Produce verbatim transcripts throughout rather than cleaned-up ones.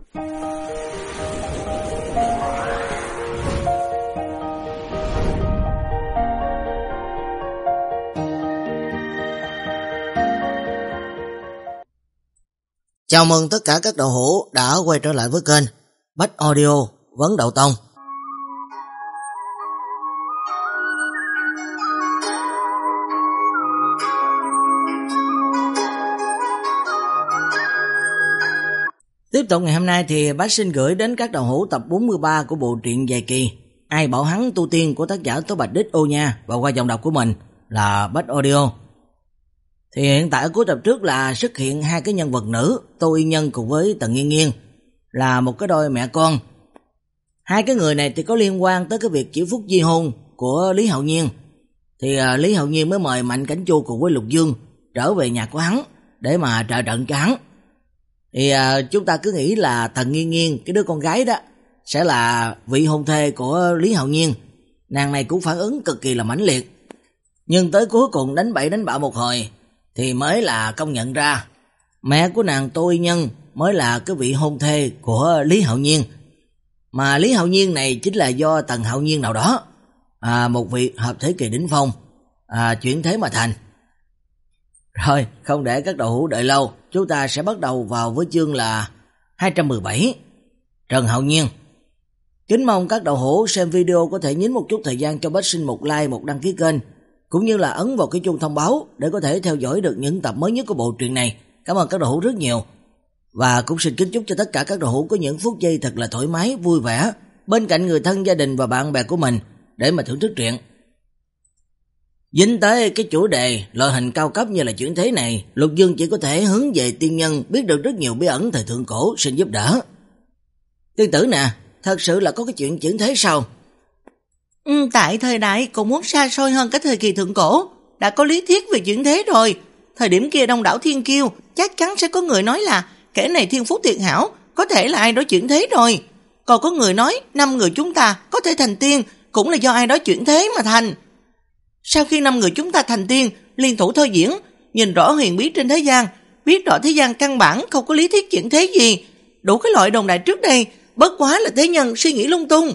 Chào mừng tất cả các đạo hữu đã quay trở lại với kênh Bách Audio Vấn Đạo Tông. Tiếp tục ngày hôm nay thì Bách xin gửi đến các đạo hữu tập bốn mươi ba của bộ truyện dài kỳ Ai Bảo Hắn Tu Tiên của tác giả Tố Bạch Đích Ô Nha, và qua giọng đọc của mình là Bách Audio. Thì hiện tại ở cuối tập trước là xuất hiện hai cái nhân vật nữ, Tô Y Nhân cùng với Tần Nghiên Nghiên, là một cái đôi mẹ con. Hai cái người này thì có liên quan tới cái việc chịu phúc di hôn của Lý Hạo Nhiên. Thì uh, Lý Hạo Nhiên mới mời Mạnh Cảnh Chu cùng với Lục Dương trở về nhà của hắn để mà trợ trận cho hắn. Thì uh, chúng ta cứ nghĩ là Tần Nghiên Nghiên, cái đứa con gái đó, sẽ là vị hôn thê của Lý Hạo Nhiên. Nàng này cũng phản ứng cực kỳ là mãnh liệt. Nhưng tới cuối cùng đánh bậy đánh bạ một hồi thì mới là công nhận ra mẹ của nàng Tô Y Nhân mới là cái vị hôn thê của Lý Hạo Nhiên. Mà Lý Hạo Nhiên này chính là do Tần Hạo Nhiên nào đó, à, một vị hợp thế kỳ đỉnh phong, à, chuyển thế mà thành. Rồi, không để các đạo hữu đợi lâu, chúng ta sẽ bắt đầu vào với chương là hai trăm mười bảy, Trần Hạo Nhiên. Kính mong các đạo hữu xem video có thể nhín một chút thời gian cho Bách Sinh một like, một đăng ký kênh, cũng như là ấn vào cái chuông thông báo để có thể theo dõi được những tập mới nhất của bộ truyện này. Cảm ơn các đạo hữu rất nhiều. Và cũng xin kính chúc cho tất cả các đạo hữu có những phút giây thật là thoải mái, vui vẻ bên cạnh người thân, gia đình và bạn bè của mình để mà thưởng thức truyện. Dính tới cái chủ đề loại hình cao cấp như là chuyển thế này, Lục Dương chỉ có thể hướng về tiên nhân biết được rất nhiều bí ẩn thời thượng cổ, xin giúp đỡ. Tiên tử nè, thật sự là có cái chuyện chuyển thế sao? Ừ, tại thời đại cũng muốn xa xôi hơn cái thời kỳ thượng cổ, đã có lý thuyết về chuyển thế rồi. Thời điểm kia đông đảo thiên kiêu, chắc chắn sẽ có người nói là kẻ này thiên phú tuyệt hảo, có thể là ai đó chuyển thế rồi. Còn có người nói năm người chúng ta có thể thành tiên, cũng là do ai đó chuyển thế mà thành. Sau khi năm người chúng ta thành tiên, liên thủ thôi diễn, nhìn rõ huyền bí trên thế gian, biết rõ thế gian căn bản không có lý thuyết chuyển thế gì, đủ cái loại đồn đại trước đây, bất quá là thế nhân suy nghĩ lung tung.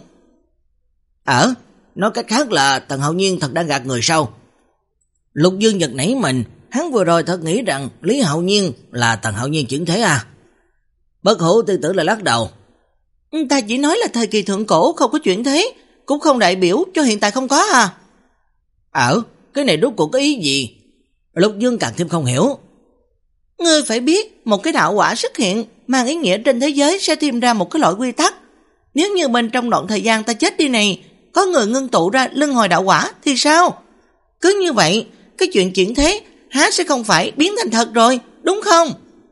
Ở nói cách khác là Tần Hạo Nhiên thật đang gạt người sao? Lục Dương giật nảy mình, hắn vừa rồi thật nghĩ rằng Lý Hạo Nhiên là Tần Hạo Nhiên chuyển thế à? Bất Hữu Tiên tử là lắc đầu. Ta chỉ nói là thời kỳ thượng cổ không có chuyển thế, cũng không đại biểu cho hiện tại không có à? Ở cái này rốt cuộc có ý gì? Lục Dương càng thêm không hiểu. Ngươi phải biết, một cái đạo quả xuất hiện mang ý nghĩa trên thế giới sẽ tìm ra một cái loại quy tắc. Nếu như bên trong đoạn thời gian ta chết đi này có người ngưng tụ ra luân hồi đạo quả thì sao? Cứ như vậy, cái chuyện chuyển thế há sẽ không phải biến thành thật rồi, đúng không?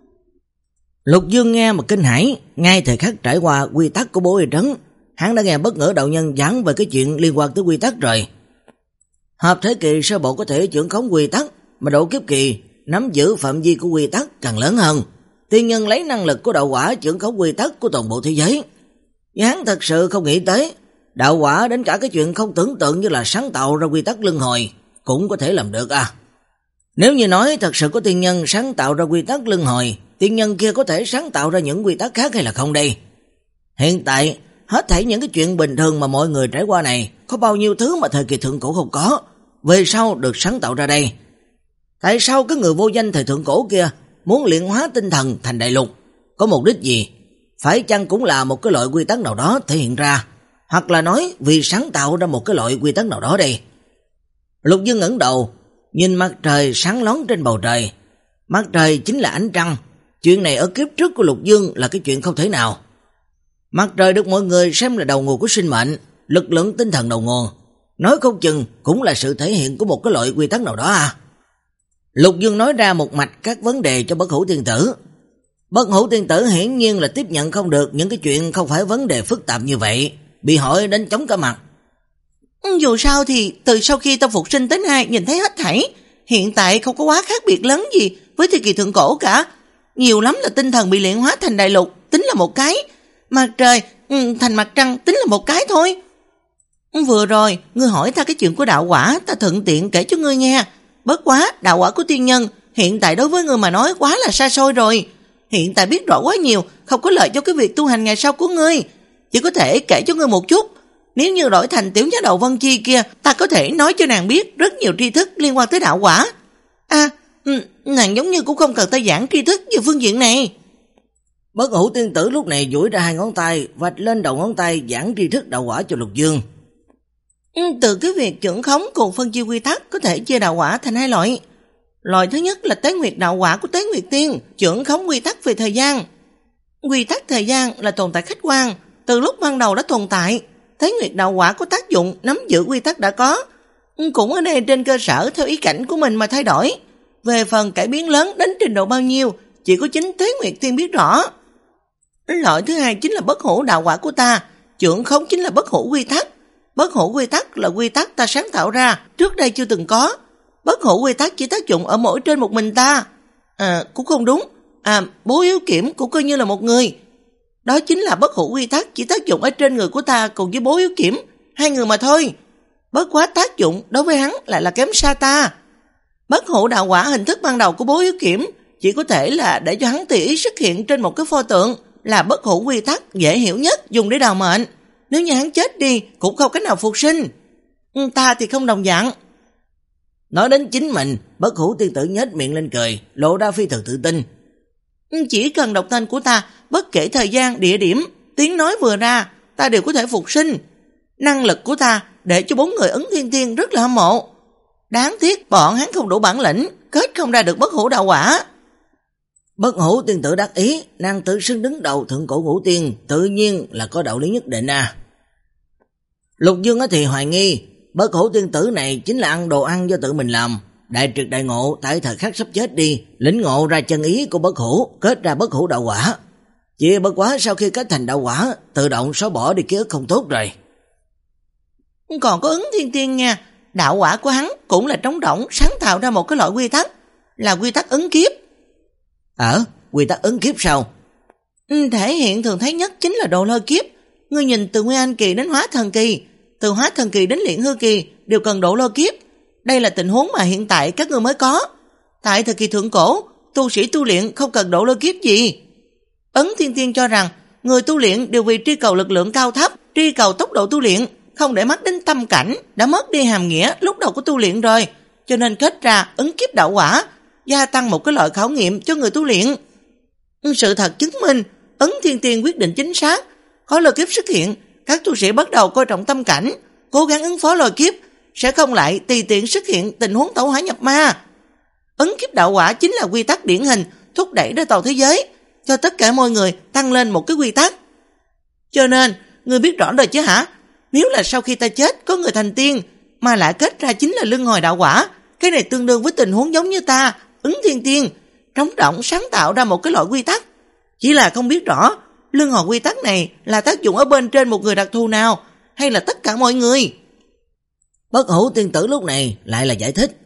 Lục Dương nghe mà kinh hãi. Ngay thời khắc trải qua quy tắc của bố y trấn, hắn đã nghe bất ngờ đạo nhân giảng về cái chuyện liên quan tới quy tắc rồi. Hợp thế kỳ sơ bộ có thể trưởng khống quy tắc, mà độ kiếp kỳ nắm giữ phạm vi của quy tắc càng lớn hơn. Tiên nhân lấy năng lực của đạo quả trưởng khống quy tắc của toàn bộ thế giới. Nhưng hắn thật sự không nghĩ tới đạo quả đến cả cái chuyện không tưởng tượng như là sáng tạo ra quy tắc luân hồi cũng có thể làm được à. Nếu như nói thật sự có tiên nhân sáng tạo ra quy tắc luân hồi, tiên nhân kia có thể sáng tạo ra những quy tắc khác hay là không đây? Hiện tại, hết thảy những cái chuyện bình thường mà mọi người trải qua này, có bao nhiêu thứ mà thời kỳ thượng cổ không có, về sau được sáng tạo ra đây? Tại sao cái người vô danh thời thượng cổ kia muốn luyện hóa tinh thần thành đại lục? Có mục đích gì? Phải chăng cũng là một cái loại quy tắc nào đó thể hiện ra? Hoặc là nói vì sáng tạo ra một cái loại quy tắc nào đó đây? Lục Dương ngẩng đầu, nhìn mặt trời sáng lón trên bầu trời. Mặt trời chính là ánh trăng. Chuyện này ở kiếp trước của Lục Dương là cái chuyện không thể nào. Mặt trời được mọi người xem là đầu nguồn của sinh mệnh, lực lượng tinh thần đầu nguồn. Nói không chừng cũng là sự thể hiện của một cái loại quy tắc nào đó à. Lục Dương nói ra một mạch các vấn đề cho Bất Hữu Tiên tử. Bất Hữu Tiên tử hiển nhiên là tiếp nhận không được những cái chuyện không phải vấn đề phức tạp như vậy, bị hỏi đến chóng cả mặt. Dù sao thì từ sau khi ta phục sinh tới nay nhìn thấy hết thảy, hiện tại không có quá khác biệt lớn gì với thời kỳ thượng cổ cả. Nhiều lắm là tinh thần bị luyện hóa thành đại lục, tính là một cái. Mặt trời ừ, thành mặt trăng tính là một cái thôi. Vừa rồi, ngươi hỏi ta cái chuyện của đạo quả, ta thuận tiện kể cho ngươi nghe. Bất quá, đạo quả của tiên nhân hiện tại đối với ngươi mà nói quá là xa xôi rồi. Hiện tại biết rõ quá nhiều, không có lợi cho cái việc tu hành ngày sau của ngươi. Chỉ có thể kể cho ngươi một chút. Nếu như đổi thành tiểu nha đầu Vân Chi kia, ta có thể nói cho nàng biết rất nhiều tri thức liên quan tới đạo quả. À, nàng giống như cũng không cần ta giảng tri thức về phương diện này. Bất Hủ tiên tử lúc này duỗi ra hai ngón tay, vạch lên đầu ngón tay giảng tri thức đạo quả cho Lục Dương. Từ cái việc trưởng khống cùng phân chia quy tắc có thể chia đạo quả thành hai loại. Loại thứ nhất là Tế Nguyệt đạo quả của Tế Nguyệt Tiên, trưởng khống quy tắc về thời gian. Quy tắc thời gian là tồn tại khách quan, từ lúc ban đầu đã tồn tại. Tế Nguyệt đạo quả có tác dụng nắm giữ quy tắc đã có, cũng ở đây trên cơ sở theo ý cảnh của mình mà thay đổi. Về phần cải biến lớn đến trình độ bao nhiêu, chỉ có chính Tế Nguyệt Tiên biết rõ. Loại thứ hai chính là Bất Hủ đạo quả của ta, trưởng khống chính là Bất Hủ quy tắc. Bất Hủ quy tắc là quy tắc ta sáng tạo ra, trước đây chưa từng có. Bất Hủ quy tắc chỉ tác dụng ở mỗi trên một mình ta. À, cũng không đúng. À, Bố Yếu Kiểm cũng coi như là một người. Đó chính là Bất Hủ quy tắc chỉ tác dụng ở trên người của ta cùng với Bố Yếu Kiểm, hai người mà thôi. Bất quá tác dụng đối với hắn lại là kém xa ta. Bất Hủ đạo quả hình thức ban đầu của Bố Yếu Kiểm chỉ có thể là để cho hắn tùy ý xuất hiện trên một cái pho tượng, là Bất Hủ quy tắc dễ hiểu nhất dùng để đào mệnh. Nếu như hắn chết đi cũng không cách nào phục sinh. Ta thì không đồng dạng. Nói đến chính mình, Bất Hủ tiên tử nhếch miệng lên cười, lộ ra phi thường tự tin. Chỉ cần đọc tên của ta, bất kể thời gian, địa điểm, tiếng nói vừa ra, ta đều có thể phục sinh. Năng lực của ta để cho bốn người Ứng Thiên Tiên rất là hâm mộ. Đáng tiếc bọn hắn không đủ bản lĩnh, kết không ra được Bất Hủ đạo quả. Bất Hủ tiên tử đắc ý, nàng tự xưng đứng đầu thượng cổ ngũ tiên, tự nhiên là có đạo lý nhất định à. Lục Dương thì hoài nghi, Bất Hủ tiên tử này chính là ăn đồ ăn do tự mình làm. Đại trực đại ngộ tại thời khắc sắp chết đi, lĩnh ngộ ra chân ý của Bất Hủ, kết ra Bất Hủ đạo quả. Chỉ bất quá sau khi kết thành đạo quả, tự động xóa bỏ đi ký ức không tốt rồi. Còn có Ứng Thiên Tiên nha, đạo quả của hắn cũng là trống rỗng sáng tạo ra một cái loại quy tắc, là quy tắc ứng kiếp. Ờ, quy tắc ứng kiếp sao? Thể hiện thường thấy nhất chính là độ lôi kiếp. Ngươi nhìn từ Nguyên Anh kỳ đến Hóa Thần kỳ, từ Hóa Thần kỳ đến Luyện Hư kỳ đều cần độ lôi kiếp. Đây là tình huống mà hiện tại các ngươi mới có. Tại thời kỳ thượng cổ, tu sĩ tu luyện không cần độ lôi kiếp gì. Ấn Thiên Tiên cho rằng người tu luyện đều vì truy cầu lực lượng cao thấp, truy cầu tốc độ tu luyện, không để mắt đến tâm cảnh, đã mất đi hàm nghĩa lúc đầu của tu luyện rồi, cho nên kết ra ứng kiếp đạo quả, gia tăng một cái loại khảo nghiệm cho người tu luyện. Sự thật chứng minh, Ấn Thiên Tiên quyết định chính xác. Có lôi kiếp xuất hiện, các tu sĩ bắt đầu coi trọng tâm cảnh, cố gắng ứng phó lôi kiếp, sẽ không lại tùy tiện xuất hiện tình huống tẩu hỏa nhập ma. Ứng kiếp đạo quả chính là quy tắc điển hình thúc đẩy ra toàn thế giới, cho tất cả mọi người tăng lên một cái quy tắc. Cho nên, ngươi biết rõ rồi chứ hả? Nếu là sau khi ta chết có người thành tiên, mà lại kết ra chính là luân hồi đạo quả, cái này tương đương với tình huống giống như ta, Ứng Thiên Tiên, trống rỗng sáng tạo ra một cái loại quy tắc. Chỉ là không biết rõ, luân hồi quy tắc này là tác dụng ở bên trên một người đặc thù nào, hay là tất cả mọi người? Bất Hủ tiên tử lúc này lại là giải thích.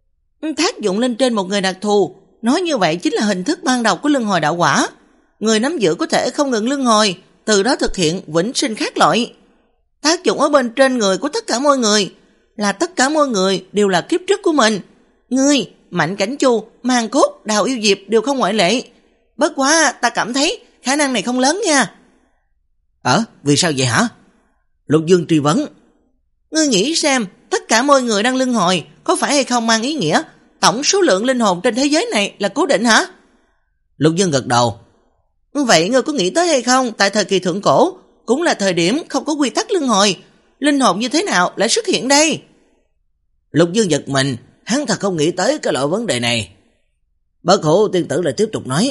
Tác dụng lên trên một người đặc thù, nói như vậy chính là hình thức ban đầu của luân hồi đạo quả. Người nắm giữ có thể không ngừng luân hồi, từ đó thực hiện vĩnh sinh khác loại. Tác dụng ở bên trên người của tất cả mọi người, là tất cả mọi người đều là kiếp trước của mình. Ngươi, Mạnh Cảnh Chu, Màn Cốt, Đào Yêu Diệp đều không ngoại lệ. Bất quá ta cảm thấy khả năng này không lớn nha. Ờ, vì sao vậy hả? Lục Dương truy vấn. Ngươi nghĩ xem, tất cả mọi người đang luân hồi có phải hay không mang ý nghĩa tổng số lượng linh hồn trên thế giới này là cố định hả? Lục Dương gật đầu. Vậy ngươi có nghĩ tới hay không, tại thời kỳ thượng cổ cũng là thời điểm không có quy tắc luân hồi, linh hồn như thế nào lại xuất hiện đây? Lục Dương giật mình, hắn thật không nghĩ tới cái loại vấn đề này. Bất Hủ tiên tử lại tiếp tục nói.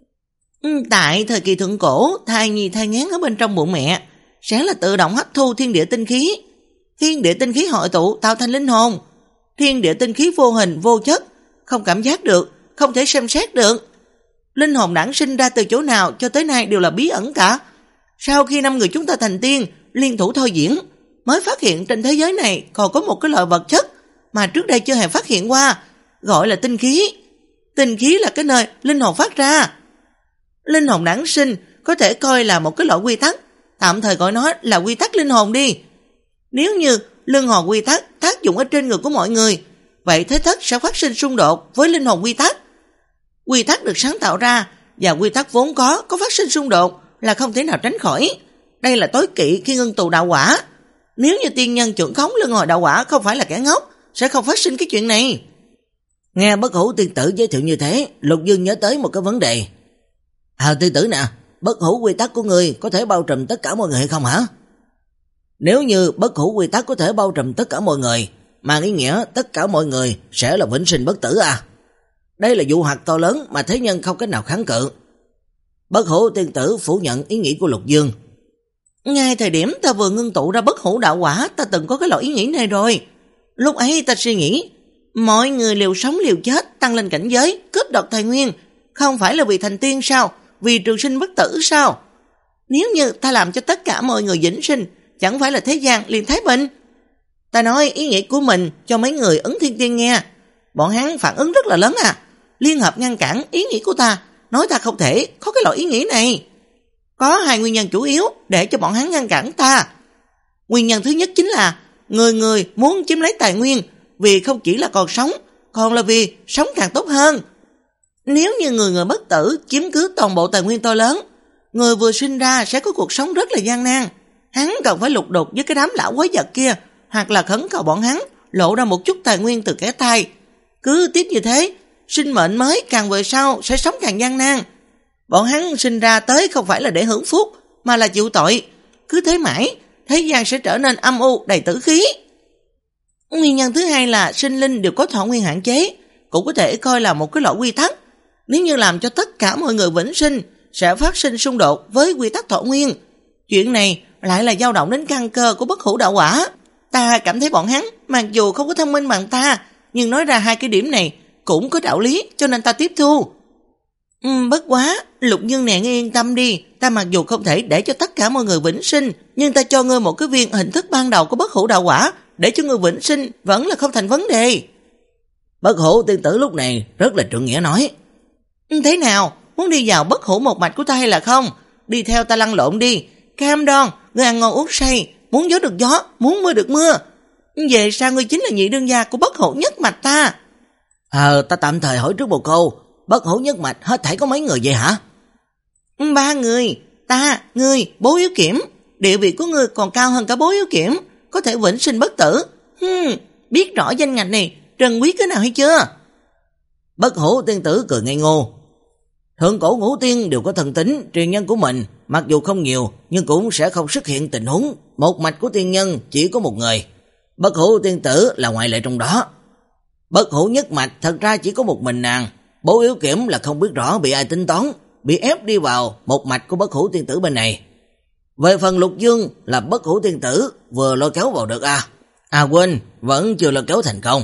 Tại thời kỳ thượng cổ, thai nhi thai nghén ở bên trong bụng mẹ sẽ là tự động hấp thu thiên địa tinh khí. Thiên địa tinh khí hội tụ tạo thành linh hồn. Thiên địa tinh khí vô hình vô chất, không cảm giác được, không thể xem xét được. Linh hồn đản sinh ra từ chỗ nào cho tới nay đều là bí ẩn cả. Sau khi năm người chúng ta thành tiên, liên thủ thôi diễn, mới phát hiện trên thế giới này còn có một cái loại vật chất mà trước đây chưa hề phát hiện qua, gọi là tinh khí. Tinh khí là cái nơi linh hồn phát ra. Linh hồn đản sinh có thể coi là một cái loại quy tắc, tạm thời gọi nó là quy tắc linh hồn đi. Nếu như luân hồi quy tắc tác dụng ở trên người của mọi người, vậy thế thất sẽ phát sinh xung đột với linh hồn quy tắc. Quy tắc được sáng tạo ra và quy tắc vốn có có phát sinh xung đột là không thể nào tránh khỏi. Đây là tối kỵ khi ngưng tụ đạo quả. Nếu như tiên nhân trưởng khống luân hồi đạo quả không phải là kẻ ngốc, sẽ không phát sinh cái chuyện này. Nghe Bất Hủ tiên tử giới thiệu như thế, Lục Dương nhớ tới một cái vấn đề. À tiên tử nè, bất hủ quy tắc của ngươi có thể bao trùm tất cả mọi người hay không hả? Nếu như bất hủ quy tắc có thể bao trùm tất cả mọi người, mà ý nghĩa tất cả mọi người sẽ là vĩnh sinh bất tử à? Đây là dụ hoặc to lớn mà thế nhân không cách nào kháng cự. Bất Hủ tiên tử phủ nhận ý nghĩ của Lục Dương. Ngay thời điểm ta vừa ngưng tụ ra bất hủ đạo quả, ta từng có cái loại ý nghĩ này rồi. Lúc ấy ta suy nghĩ, mọi người liều sống liều chết, tăng lên cảnh giới, cướp đoạt tài nguyên, không phải là vì thành tiên sao? Vì trường sinh bất tử sao? Nếu như ta làm cho tất cả mọi người vĩnh sinh, chẳng phải là thế gian liền thái bình? Ta nói ý nghĩ của mình cho mấy người ứng thiên tiên nghe. Bọn hắn phản ứng rất là lớn à. Liên hợp ngăn cản ý nghĩ của ta, nói ta không thể có cái loại ý nghĩ này. Có hai nguyên nhân chủ yếu để cho bọn hắn ngăn cản ta. Nguyên nhân thứ nhất chính là người người muốn chiếm lấy tài nguyên, vì không chỉ là còn sống, còn là vì sống càng tốt hơn. Nếu như người người bất tử chiếm cứ toàn bộ tài nguyên to lớn, người vừa sinh ra sẽ có cuộc sống rất là gian nan. Hắn cần phải lục đục với cái đám lão quái vật kia, hoặc là khẩn cầu bọn hắn lộ ra một chút tài nguyên từ kẻ tay. Cứ tiếp như thế, sinh mệnh mới càng về sau sẽ sống càng gian nan. Bọn hắn sinh ra tới không phải là để hưởng phúc, mà là chịu tội. Cứ thế mãi, thế gian sẽ trở nên âm u đầy tử khí. Nguyên nhân thứ hai là sinh linh đều có thọ nguyên hạn chế, cũng có thể coi là một cái loại quy tắc. Nếu như làm cho tất cả mọi người vĩnh sinh, sẽ phát sinh xung đột với quy tắc thọ nguyên. Chuyện này lại là dao động đến căn cơ của bất hủ đạo quả. Ta cảm thấy bọn hắn, mặc dù không có thông minh bằng ta, nhưng nói ra hai cái điểm này cũng có đạo lý, cho nên ta tiếp thu. Uhm, bất quá, Lục Dương nè, yên tâm đi, ta mặc dù không thể để cho tất cả mọi người vĩnh sinh, nhưng ta cho ngươi một cái viên hình thức ban đầu của bất hủ đạo quả, để cho ngươi vĩnh sinh vẫn là không thành vấn đề. Bất Hủ tiên tử lúc này rất là trượng nghĩa nói. Thế nào, muốn đi vào bất hủ một mạch của ta hay là không? Đi theo ta lăn lộn đi, cam đoan, ngươi ăn ngon uống say, muốn gió được gió, muốn mưa được mưa. Về sao ngươi chính là nhị đương gia của bất hủ nhất mạch ta? Ờ, ta tạm thời hỏi trước một câu, bất hủ nhất mạch hết thảy có mấy người vậy hả? Ba người, ta, ngươi, Bố Yếu Kiểm. Địa vị của ngươi còn cao hơn cả Bố Yếu Kiểm, có thể vĩnh sinh bất tử. Hmm, biết rõ danh ngạch này, trân quý cái nào hay chưa? Bất Hủ tiên tử cười ngây ngô. Thượng cổ ngũ tiên đều có thần tính, truyền nhân của mình, mặc dù không nhiều, nhưng cũng sẽ không xuất hiện tình huống một mạch của tiên nhân chỉ có một người. Bất Hủ tiên tử là ngoại lệ trong đó. Bất hủ nhất mạch thật ra chỉ có một mình nàng. Bố Yếu Kiểm là không biết rõ bị ai tính toán, bị ép đi vào một mạch của bất hủ tiên tử bên này. Về phần Lục Dương là bất hủ tiên tử vừa lôi kéo vào được à. À quên, vẫn chưa lôi kéo thành công.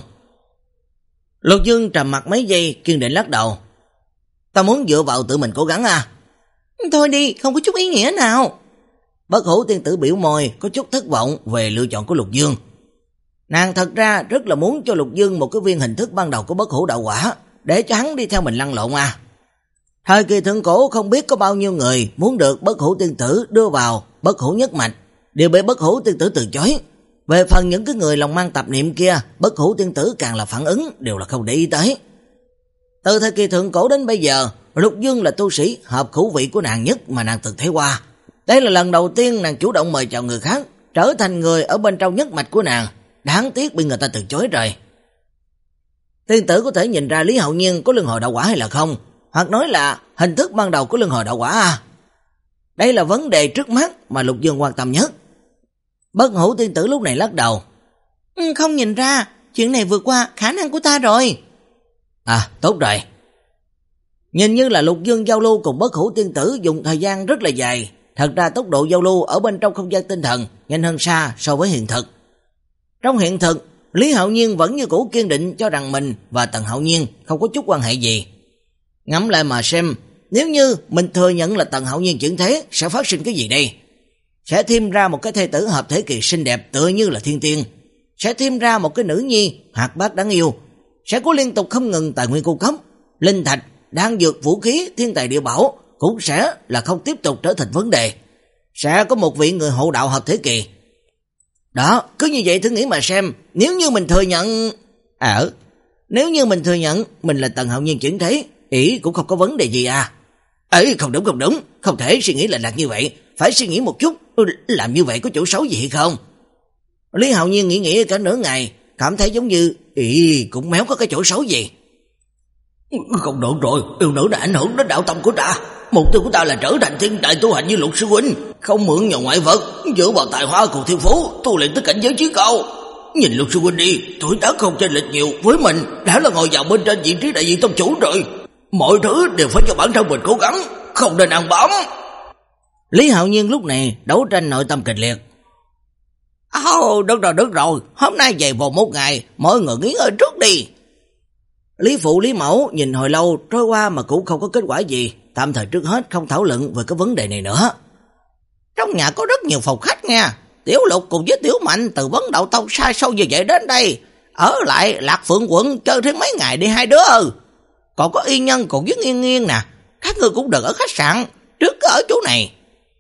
Lục Dương trầm mặt mấy giây, kiên định lắc đầu. Ta muốn dựa vào tự mình cố gắng à. Thôi đi, không có chút ý nghĩa nào. Bất hủ tiên tử biểu môi, có chút thất vọng về lựa chọn của Lục Dương. Nàng thật ra rất là muốn cho Lục Dương một cái viên hình thức ban đầu của bất hủ đạo quả, để cho hắn đi theo mình lăn lộn à. Thời kỳ thượng cổ không biết có bao nhiêu người muốn được bất hủ tiên tử đưa vào bất hủ nhất mạch, đều bị bất hủ tiên tử từ chối. Về phần những cái người lòng mang tập niệm kia, bất hủ tiên tử càng là phản ứng đều là không để ý tới. Từ thời kỳ thượng cổ đến bây giờ, Lục Dương là tu sĩ hợp khẩu vị của nàng nhất mà nàng từng thấy qua. Đây là lần đầu tiên nàng chủ động mời chào người khác, trở thành người ở bên trong nhất mạch của nàng. Đáng tiếc bị người ta từ chối rồi. Tiên tử có thể nhìn ra Lý Hạo Nhiên có luân hồi đạo quả hay là không, hoặc nói là hình thức ban đầu của luân hồi đạo quả à. Đây là vấn đề trước mắt mà Lục Dương quan tâm nhất. Bất hủ tiên tử lúc này lắc đầu. Ừ, không nhìn ra, chuyện này vượt qua khả năng của ta rồi. À, tốt rồi. Nhìn như là Lục Dương giao lưu cùng bất hủ tiên tử dùng thời gian rất là dài. Thật ra tốc độ giao lưu ở bên trong không gian tinh thần nhanh hơn xa so với hiện thực. Trong hiện thực, Lý Hạo Nhiên vẫn như cũ kiên định cho rằng mình và Tần Hạo Nhiên không có chút quan hệ gì. Ngẫm lại mà xem, nếu như mình thừa nhận là Tần Hạo Nhiên chuyển thế, sẽ phát sinh cái gì đây? Sẽ thêm ra một cái thê tử hợp thể kỳ xinh đẹp tựa như là thiên tiên, sẽ thêm ra một cái nữ nhi hoạt bát đáng yêu, sẽ có liên tục không ngừng tài nguyên cung cấp, linh thạch, đan dược, vũ khí, thiên tài địa bảo cũng sẽ là không tiếp tục trở thành vấn đề. Sẽ có một vị người hộ đạo hợp thể kỳ. Đó, cứ như vậy thử nghĩ mà xem, nếu như mình thừa nhận... À, nếu như mình thừa nhận mình là Tần Hạo Nhiên chuyển thế, ý cũng không có vấn đề gì à. Ấy không đúng không đúng, không thể suy nghĩ lệch lạc như vậy, phải suy nghĩ một chút, làm như vậy có chỗ xấu gì hay không? Lý Hạo Nhiên nghĩ nghĩ cả nửa ngày, cảm thấy giống như, ý cũng méo có cái chỗ xấu gì. Không được rồi, yêu nữ đã ảnh hưởng đến đạo tâm của ta. Mục tiêu của ta là trở thành thiên tài tu hành như Lục sư huynh, không mượn nhờ ngoại vật, dựa vào tài hoa cùng thiên phú, tu luyện tới cảnh giới chí cao. Nhìn Lục sư huynh đi, tuổi tác không chênh lệch nhiều với mình, đã là ngồi vào bên trên vị trí đại diện tông chủ rồi. Mọi thứ đều phải cho bản thân mình cố gắng, không nên ăn bám. Lý Hạo Nhiên lúc này đấu tranh nội tâm kịch liệt. Ồ, oh, được rồi, được rồi, hôm nay về vào một ngày, mọi người nghỉ ngơi trước đi. Lý Phụ Lý Mẫu nhìn hồi lâu trôi qua mà cũng không có kết quả gì, tạm thời trước hết không thảo luận về cái vấn đề này nữa. Trong nhà có rất nhiều phòng khách nha, Tiểu Lục cùng với Tiểu Mạnh từ Vấn Đạo Tông xa xôi như vậy đến đây, ở lại Lạc Phượng quận chơi thêm mấy ngày đi hai đứa ơi. Còn có Y Nhân cùng với Nghiên Nghiên nè, các người cũng đừng ở khách sạn, trước cứ ở chỗ này.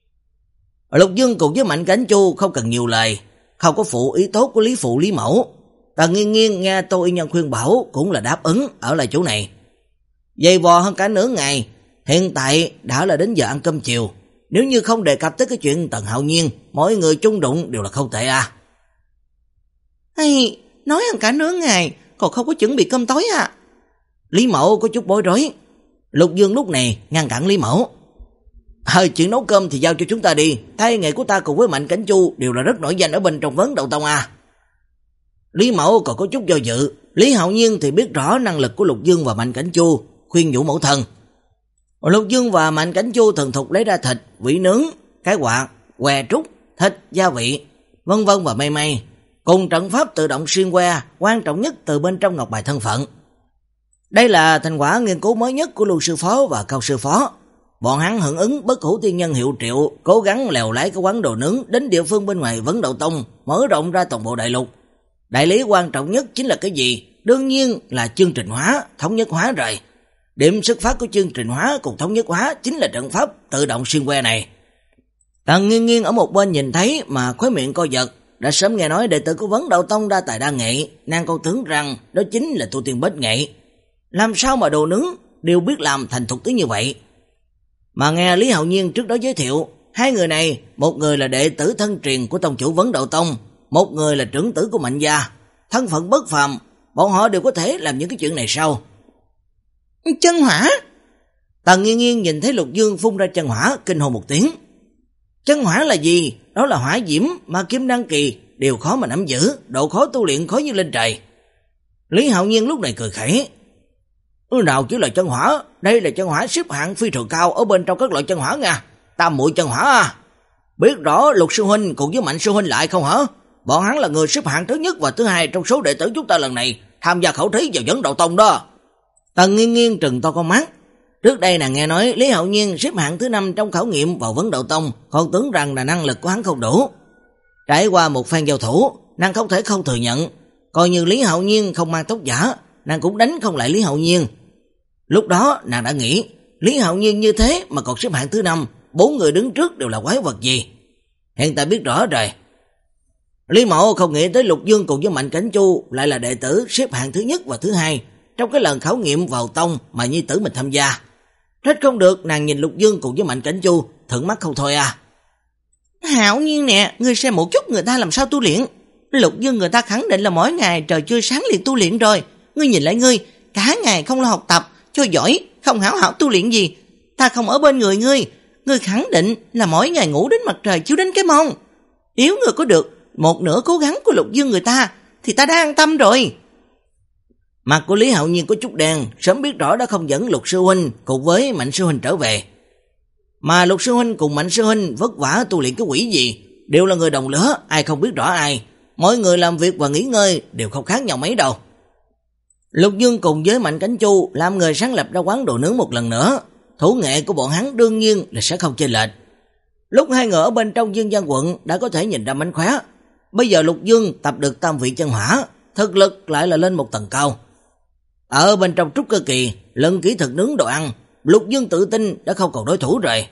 Lục Dương cùng với Mạnh Cảnh Chu không cần nhiều lời, không có phụ ý tốt của Lý Phụ Lý Mẫu. Tần Nghiên Nghiên nghe Tô Y Nhân khuyên bảo cũng là đáp ứng ở lại chỗ này. Dày vò hơn cả nửa ngày, hiện tại đã là đến giờ ăn cơm chiều. Nếu như không đề cập tới cái chuyện Tần Hạo Nhiên, mỗi người chung đụng đều là không tệ à. Hay, nói hơn cả nửa ngày, còn không có chuẩn bị cơm tối à. Lý Mẫu có chút bối rối. Lục Dương lúc này ngăn cản Lý Mẫu. Hơi chuyện nấu cơm thì giao cho chúng ta đi, tay nghề của ta cùng với Mạnh Cảnh Chu đều là rất nổi danh ở bên trong Vấn Đạo Tông à. Lý Mẫu còn có chút do dự. Lý Hạo Nhiên thì biết rõ năng lực của Lục Dương và Mạnh Cảnh Chu, khuyên nhủ mẫu thân. Lục Dương và Mạnh Cảnh Chu thần thục lấy ra thịt, vỉ nướng, cái quạt, què trúc, thịt, gia vị, vân vân và mây mây, cùng trận pháp tự động xuyên qua, quan trọng nhất từ bên trong ngọc bài thân phận. Đây là thành quả nghiên cứu mới nhất của Lưu sư phó và Cao sư phó. Bọn hắn hưởng ứng Bất Hủ Tiên Nhân hiệu triệu, cố gắng lèo lái cái quán đồ nướng đến địa phương bên ngoài Vấn Đạo Tông, mở rộng ra toàn bộ đại lục. Đại lý quan trọng nhất chính là cái gì? Đương nhiên là chương trình hóa, thống nhất hóa rồi. Điểm xuất phát của chương trình hóa cùng thống nhất hóa chính là trận pháp tự động xuyên qua này. Tần Nghiên Nghiên ở một bên nhìn thấy mà khóe miệng co giật, đã sớm nghe nói đệ tử của Vấn Đạo Tông đa tài đa nghệ, nàng còn tưởng rằng đó chính là tu tiên bách nghệ. Làm sao mà đồ nướng đều biết làm thành thục tới như vậy? Mà nghe Lý Hạo Nhiên trước đó giới thiệu, hai người này, một người là đệ tử thân truyền của tông chủ Vấn Đạo Tông, một người là trưởng tử của Mạnh gia, thân phận bất phàm, bọn họ đều có thể làm những cái chuyện này sao? Chân hỏa! Tần Nghiên Nghiên nhìn thấy Lục Dương phun ra chân hỏa, kinh hồn một tiếng. Chân hỏa là gì? Đó là hỏa diễm mà kiếm đăng kỳ đều khó mà nắm giữ, độ khó tu luyện khó như lên trời. Lý Hạo Nhiên lúc này cười khẩy. Nào chỉ là chân hỏa, đây là chân hỏa xếp hạng phi thường cao ở bên trong các loại chân hỏa nha, tam muội chân hỏa à. Biết rõ Lục sư huynh cùng với Mạnh sư huynh lại không hả? Bọn hắn là người xếp hạng thứ nhất và thứ hai trong số đệ tử chúng ta lần này tham gia khảo thí vào Vấn Đạo Tông đó. Tần Nghiên Nghiên trừng to con mắt. Trước đây nàng nghe nói Lý Hạo Nhiên xếp hạng thứ năm trong khảo nghiệm vào Vấn Đạo Tông, còn tưởng rằng là năng lực của hắn không đủ. Trải qua một phen giao thủ, nàng không thể không thừa nhận, coi như Lý Hạo Nhiên không mang tóc giả, nàng cũng đánh không lại Lý Hạo Nhiên. Lúc đó nàng đã nghĩ, Lý Hạo Nhiên như thế mà còn xếp hạng thứ năm, bốn người đứng trước đều là quái vật gì. Hiện tại biết rõ rồi. Lý Mộ không nghĩ tới Lục Dương cùng với Mạnh Cảnh Chu lại là đệ tử xếp hạng thứ nhất và thứ hai trong cái lần khảo nghiệm vào tông mà nhi tử mình tham gia. Trách không được, nàng nhìn Lục Dương cùng với Mạnh Cảnh Chu thận mắt không thôi à. Hạo Nhiên nè, ngươi xem một chút người ta làm sao tu luyện. Lục Dương người ta khẳng định là mỗi ngày trời chưa sáng liền tu luyện rồi. Ngươi nhìn lại ngươi, cả ngày không lo học tập, cho giỏi, không hảo hảo tu luyện gì. Ta không ở bên người ngươi, ngươi khẳng định là mỗi ngày ngủ đến mặt trời chiếu đến cái mông. Nếu ngươi có được một nửa cố gắng của Lục Dương người ta thì ta đã an tâm rồi. Mặt của Lý Hạo Nhiên có chút đen, sớm biết rõ đã không dẫn Lục sư huynh cùng với Mạnh sư huynh trở về. Mà Lục sư huynh cùng Mạnh sư huynh vất vả tu luyện cái quỷ gì, đều là người đồng lứa, ai không biết rõ ai. Mỗi người làm việc và nghỉ ngơi đều không khác nhau mấy đâu. Lục Dương cùng với Mạnh Cảnh Chu làm người sáng lập ra quán đồ nướng một lần nữa, thủ nghệ của bọn hắn đương nhiên là sẽ không chênh lệch. Lúc hai người ở bên trong Dương Giang quận đã có thể nhìn ra mánh khóe. Bây giờ Lục Dương tập được tam vị chân hỏa, thực lực lại là lên một tầng cao. Ở bên trong trúc cơ kỳ, lần kỹ thuật nướng đồ ăn, Lục Dương tự tin đã không còn đối thủ rồi.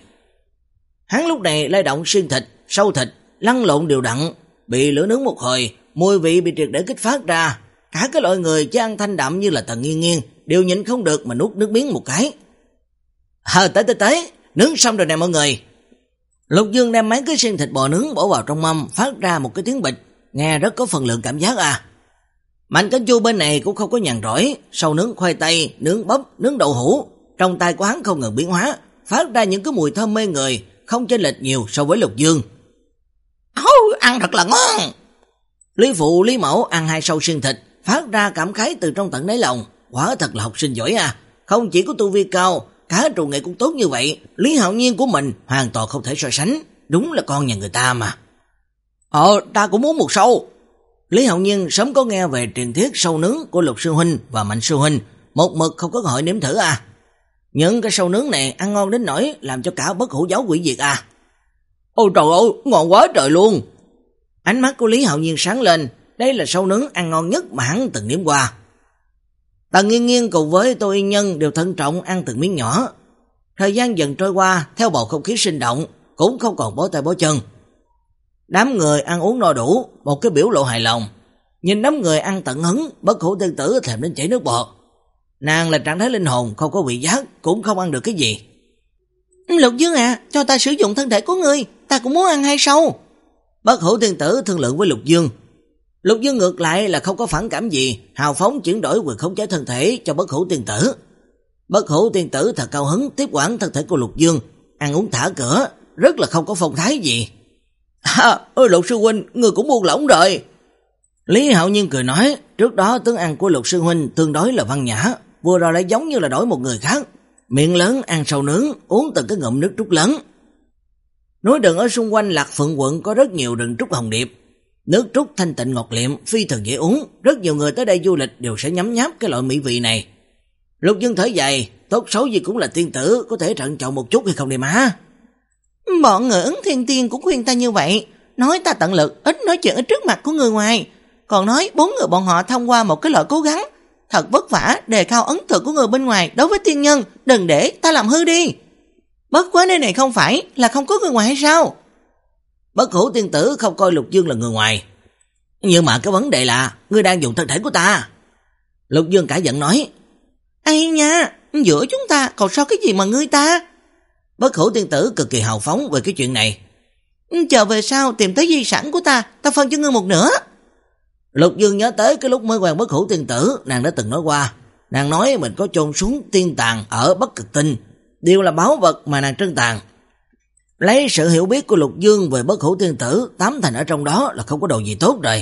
Hắn lúc này lay động xuyên thịt, sâu thịt, lăn lộn đều đặn, bị lửa nướng một hồi, mùi vị bị triệt để kích phát ra. Cả cái loại người chứ ăn thanh đạm như là Tần Nghiên Nghiên đều nhịn không được mà nuốt nước miếng một cái. Hờ tới tới tới, nướng xong rồi nè mọi người. Lục Dương đem mấy cái xiên thịt bò nướng bỏ vào trong mâm, phát ra một cái tiếng bịch, nghe rất có phần lượng cảm giác à. Mạnh Cảnh Chu bên này cũng không có nhàn rỗi, sau nướng khoai tây, nướng bắp, nướng đậu hũ, trong tay của hắn không ngừng biến hóa, phát ra những cái mùi thơm mê người, không chênh lệch nhiều so với Lục Dương. Ôi, ăn thật là ngon. Lý Phụ, Lý Mẫu ăn hai sâu xiên thịt, phát ra cảm khái từ trong tận đáy lòng, quả thật là học sinh giỏi à, không chỉ có tu vi cao, cả trù nghệ cũng tốt như vậy, Lý Hạo Nhiên của mình hoàn toàn không thể so sánh, đúng là con nhà người ta mà. Ờ, ta cũng muốn một sâu. Lý Hạo Nhiên sớm có nghe về truyền thuyết sâu nướng của Lục Sư Huynh và Mạnh Sư Huynh, một mực không có cơ hội nếm thử à. Những cái sâu nướng này ăn ngon đến nỗi làm cho cả Bất Hủ giáo quỷ diệt à. Ôi trời ơi, ngon quá trời luôn. Ánh mắt của Lý Hạo Nhiên sáng lên, đây là sâu nướng ăn ngon nhất mà hắn từng nếm qua. Tần Nghiên Nghiên cùng với Tô Yên Nhân đều thận trọng ăn từng miếng nhỏ. Thời gian dần trôi qua, theo bầu không khí sinh động, cũng không còn bó tay bó chân. Đám người ăn uống no đủ, một cái biểu lộ hài lòng. Nhìn đám người ăn tận hứng, Bất Hủ tiên tử thèm đến chảy nước bọt. Nàng là trạng thái linh hồn, không có vị giác, cũng không ăn được cái gì. Lục Dương à, cho ta sử dụng thân thể của ngươi, ta cũng muốn ăn hai sâu. Bất Hủ tiên tử thương lượng với Lục Dương. Lục Dương ngược lại là không có phản cảm gì, hào phóng chuyển đổi quyền khống chế thân thể cho Bất Hủ tiên tử. Bất Hủ tiên tử thật cao hứng tiếp quản thân thể của Lục Dương, ăn uống thả cửa, rất là không có phong thái gì. À, ôi Lục Sư Huynh, người cũng buông lỏng rồi. Lý Hạo Nhiên cười nói, trước đó tướng ăn của Lục Sư Huynh tương đối là văn nhã, vừa rồi lại giống như là đổi một người khác, miệng lớn ăn sầu nướng, uống từng cái ngụm nước trúc lớn. Núi rừng ở xung quanh Lạc Phượng quận có rất nhiều rừng trúc hồng điệp, nước trúc thanh tịnh ngọt liệm, phi thường dễ uống, rất nhiều người tới đây du lịch đều sẽ nhấm nháp cái loại mỹ vị này. Lục Dương thở dài, tốt xấu gì cũng là tiên tử, có thể thận trọng một chút hay không đi má. Bọn người Ứng Thiên Tiên cũng khuyên ta như vậy, nói ta tận lực, ít nói chuyện ở trước mặt của người ngoài, còn nói bốn người bọn họ thông qua một cái loại cố gắng, thật vất vả đề cao ấn tượng của người bên ngoài đối với tiên nhân, đừng để ta làm hư đi. Bất quá nơi này không phải là không có người ngoài hay sao? Bất Hủ tiên tử không coi Lục Dương là người ngoài. Nhưng mà cái vấn đề là, ngươi đang dùng thân thể của ta. Lục Dương cả giận nói. Ây nha, giữa chúng ta còn sao cái gì mà ngươi ta? Bất Hủ tiên tử cực kỳ hào phóng về cái chuyện này. Chờ về sau tìm tới di sản của ta, ta phân cho ngươi một nửa. Lục Dương nhớ tới cái lúc mới quen Bất Hủ tiên tử, nàng đã từng nói qua. Nàng nói mình có chôn xuống tiên tàng ở Bắc Cực Tinh, đều là báu vật mà nàng trân tàng. Lấy sự hiểu biết của Lục Dương về Bất Hủ tiên tử, tám thành ở trong đó là không có đồ gì tốt rồi.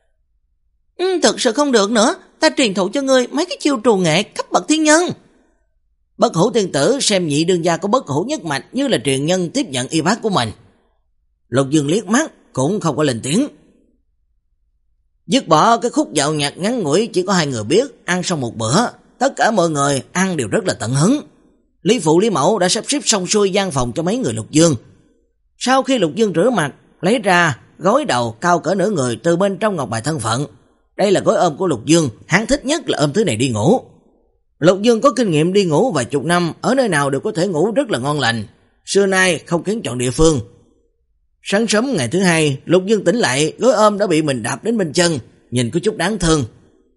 Ừ, thực sự không được nữa, ta truyền thụ cho ngươi mấy cái chiêu trù nghệ cấp bậc thiên nhân. Bất Hủ tiên tử xem nhị đương gia của Bất Hủ nhất mạch như là truyền nhân tiếp nhận y bác của mình. Lục Dương liếc mắt cũng không có lên tiếng. Dứt bỏ cái khúc dạo nhạc ngắn ngủi chỉ có hai người biết, ăn xong một bữa, tất cả mọi người ăn đều rất là tận hứng. Lý Phụ, Lý Mẫu đã sắp xếp xong xuôi gian phòng cho mấy người Lục Dương. Sau khi Lục Dương rửa mặt, lấy ra gối đầu cao cỡ nửa người từ bên trong ngọc bài thân phận. Đây là gối ôm của Lục Dương, hắn thích nhất là ôm thứ này đi ngủ. Lục Dương có kinh nghiệm đi ngủ vài chục năm, ở nơi nào đều có thể ngủ rất là ngon lành, xưa nay không kén chọn địa phương. Sáng sớm ngày thứ hai, Lục Dương tỉnh lại, gối ôm đã bị mình đạp đến bên chân, nhìn có chút đáng thương.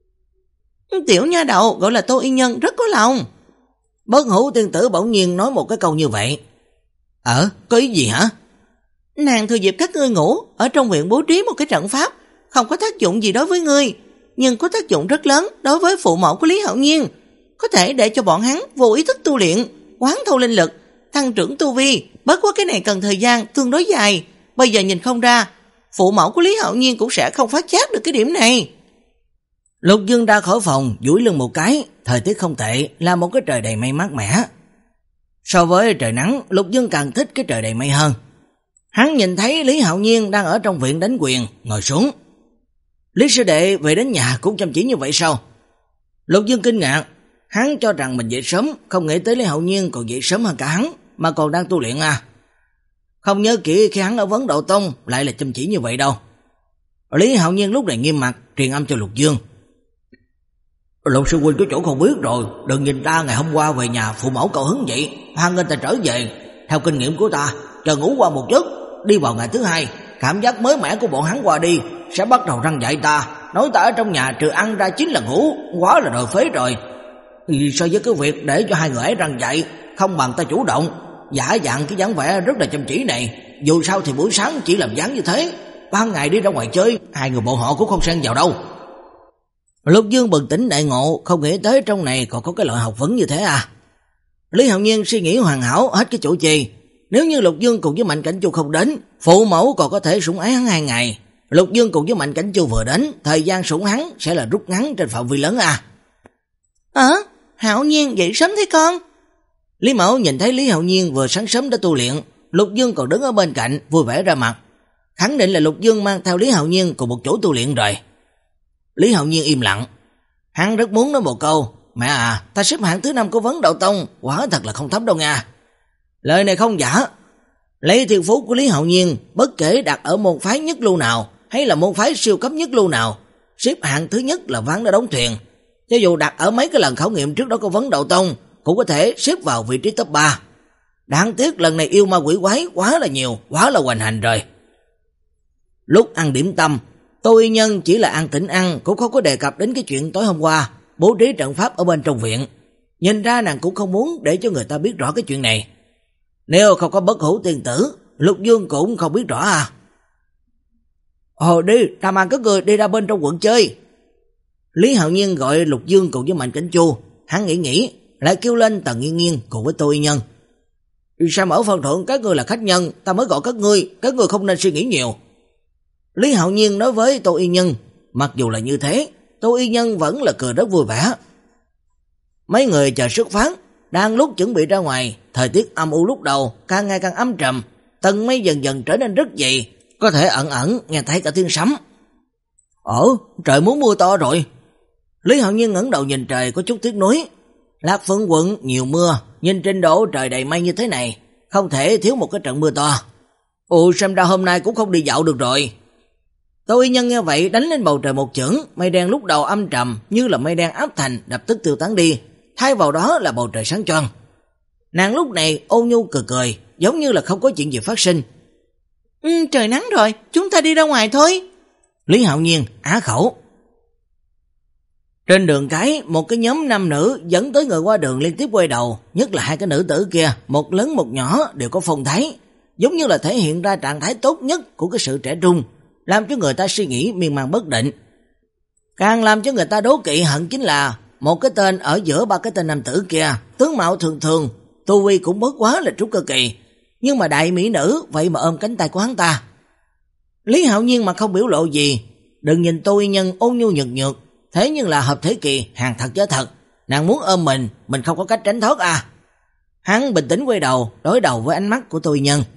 Tiểu nha đầu gọi là Tô Yên Nhân rất có lòng. Bất Hủ tiên tử bỗng nhiên nói một cái câu như vậy. Ờ, có ý gì hả? Nàng thừa dịp các ngươi ngủ, ở trong viện bố trí một cái trận pháp, không có tác dụng gì đối với ngươi, nhưng có tác dụng rất lớn đối với phụ mẫu của Lý Hạo Nhiên, có thể để cho bọn hắn vô ý thức tu luyện, quán thâu linh lực, tăng trưởng tu vi. Bất quá cái này cần thời gian tương đối dài, bây giờ nhìn không ra, phụ mẫu của Lý Hạo Nhiên cũng sẽ không phát giác được cái điểm này. Lục Dương ra khỏi phòng, duỗi lưng một cái, thời tiết không tệ, là một cái trời đầy mây mát mẻ. So với trời nắng, Lục Dương càng thích cái trời đầy mây hơn. Hắn nhìn thấy Lý Hạo Nhiên đang ở trong viện đánh quyền, ngồi xuống. Lý sư đệ về đến nhà cũng chăm chỉ như vậy sao? Lục Dương kinh ngạc, hắn cho rằng mình dậy sớm, không nghĩ tới Lý Hạo Nhiên còn dậy sớm hơn cả hắn, mà còn đang tu luyện à. Không nhớ kỹ khi hắn ở Vấn Đạo Tông lại là chăm chỉ như vậy đâu. Lý Hạo Nhiên lúc này nghiêm mặt truyền âm cho Lục Dương. Lục sư huynh có chỗ không biết rồi, đừng nhìn ta ngày hôm qua về nhà phụ mẫu cầu hứng vậy, hoan nghênh ta trở về. Theo kinh nghiệm của ta, chờ ngủ qua một giấc, đi vào ngày thứ hai, cảm giác mới mẻ của bọn hắn qua đi, sẽ bắt đầu răng dạy ta, nói ta ở trong nhà trừ ăn ra chính là ngủ, quá là đời phế rồi. So với cái việc để cho hai người ấy răng dạy, không bằng ta chủ động, giả dạng cái dáng vẻ rất là chăm chỉ này. Dù sao thì buổi sáng chỉ làm dáng như thế, ban ngày đi ra ngoài chơi, hai người bọn họ cũng không xen vào đâu. Lục Dương bừng tỉnh đại ngộ, không nghĩ tới trong này còn có cái loại học vấn như thế à. Lý Hạo Nhiên suy nghĩ hoàn hảo hết cái chỗ chi. Nếu như Lục Dương cùng với Mạnh Cảnh Chu không đến, phụ mẫu còn có thể sủng ái hắn hai ngày. Lục Dương cùng với Mạnh Cảnh Chu vừa đến, thời gian sủng hắn sẽ là rút ngắn trên phạm vi lớn à. Ờ, Hạo Nhiên dậy sớm thế con? Lý Mẫu nhìn thấy Lý Hạo Nhiên vừa sáng sớm đã tu luyện, Lục Dương còn đứng ở bên cạnh vui vẻ ra mặt. Khẳng định là Lục Dương mang theo Lý Hạo Nhiên cùng một chỗ tu luyện rồi. Lý Hạo Nhiên im lặng. Hắn rất muốn nói một câu, mẹ à, ta xếp hạng thứ năm của Vấn Đạo Tông, quả thật là không thấp đâu nha. Lời này không giả. Lấy thiên phú của Lý Hạo Nhiên, bất kể đặt ở môn phái nhất lưu nào hay là môn phái siêu cấp nhất lưu nào, xếp hạng thứ nhất là ván đã đóng thuyền. Cho dù đặt ở mấy cái lần khảo nghiệm trước đó của Vấn Đạo Tông, cũng có thể xếp vào vị trí top ba. Đáng tiếc lần này yêu ma quỷ quái quá là nhiều, quá là hoành hành rồi. Lúc ăn điểm tâm, Tô Y Nhân chỉ là ăn tỉnh ăn, cũng không có đề cập đến cái chuyện tối hôm qua bố trí trận pháp ở bên trong viện. Nhìn ra nàng cũng không muốn để cho người ta biết rõ cái chuyện này. Nếu không có bất hủ tiên tử, Lục Dương cũng không biết rõ à. Ồ đi, ta mang các người đi ra bên trong quận chơi. Lý Hạo Nhiên gọi Lục Dương cùng với Mạnh Cảnh Chu, hắn nghĩ nghĩ, lại kêu lên Tần Nghiên Nghiên cùng với Tô Y Nhân. Sao mở phần thượng các ngươi là khách nhân, ta mới gọi các ngươi, các ngươi không nên suy nghĩ nhiều. Lý Hạo Nhiên nói với Tô Y Nhân, mặc dù là như thế, Tô Y Nhân vẫn là cười rất vui vẻ. Mấy người chờ xuất phát, đang lúc chuẩn bị ra ngoài, thời tiết âm u lúc đầu càng ngày càng âm trầm, tầng mây dần dần trở nên rất dày, có thể ẩn ẩn nghe thấy cả tiếng sấm. Ồ, trời muốn mưa to rồi. Lý Hạo Nhiên ngẩng đầu nhìn trời có chút tiếc nuối. Lạc Phượng quận nhiều mưa, nhìn trình độ trời đầy mây như thế này, không thể thiếu một cái trận mưa to. Ồ, xem ra hôm nay cũng không đi dạo được rồi. Tô Y Nhân nghe vậy đánh lên bầu trời một chưởng, mây đen lúc đầu âm trầm như là mây đen áp thành đập tức tiêu tán đi, thay vào đó là bầu trời sáng choang. Nàng lúc này ôn nhu cười cười, giống như là không có chuyện gì phát sinh. Ừ, trời nắng rồi, chúng ta đi ra ngoài thôi. Lý Hạo Nhiên á khẩu. Trên đường cái, một cái nhóm nam nữ dẫn tới người qua đường liên tiếp quay đầu, nhất là hai cái nữ tử kia, một lớn một nhỏ đều có phong thái, giống như là thể hiện ra trạng thái tốt nhất của cái sự trẻ trung, làm cho người ta suy nghĩ miên man bất định. Càng làm cho người ta đố kỵ hận chính là một cái tên ở giữa ba cái tên nam tử kia, tướng mạo thường thường, tu vi cũng bất quá là trúc cơ kỳ, nhưng mà đại mỹ nữ vậy mà ôm cánh tay của hắn ta. Lý Hạo Nhiên mà không biểu lộ gì, đừng nhìn Tô Y Nhân ôn nhu nhược nhược, thế nhưng là hợp thế kỳ, hàng thật giá thật, nàng muốn ôm mình, mình không có cách tránh thoát à. Hắn bình tĩnh quay đầu, đối đầu với ánh mắt của Tô Y Nhân.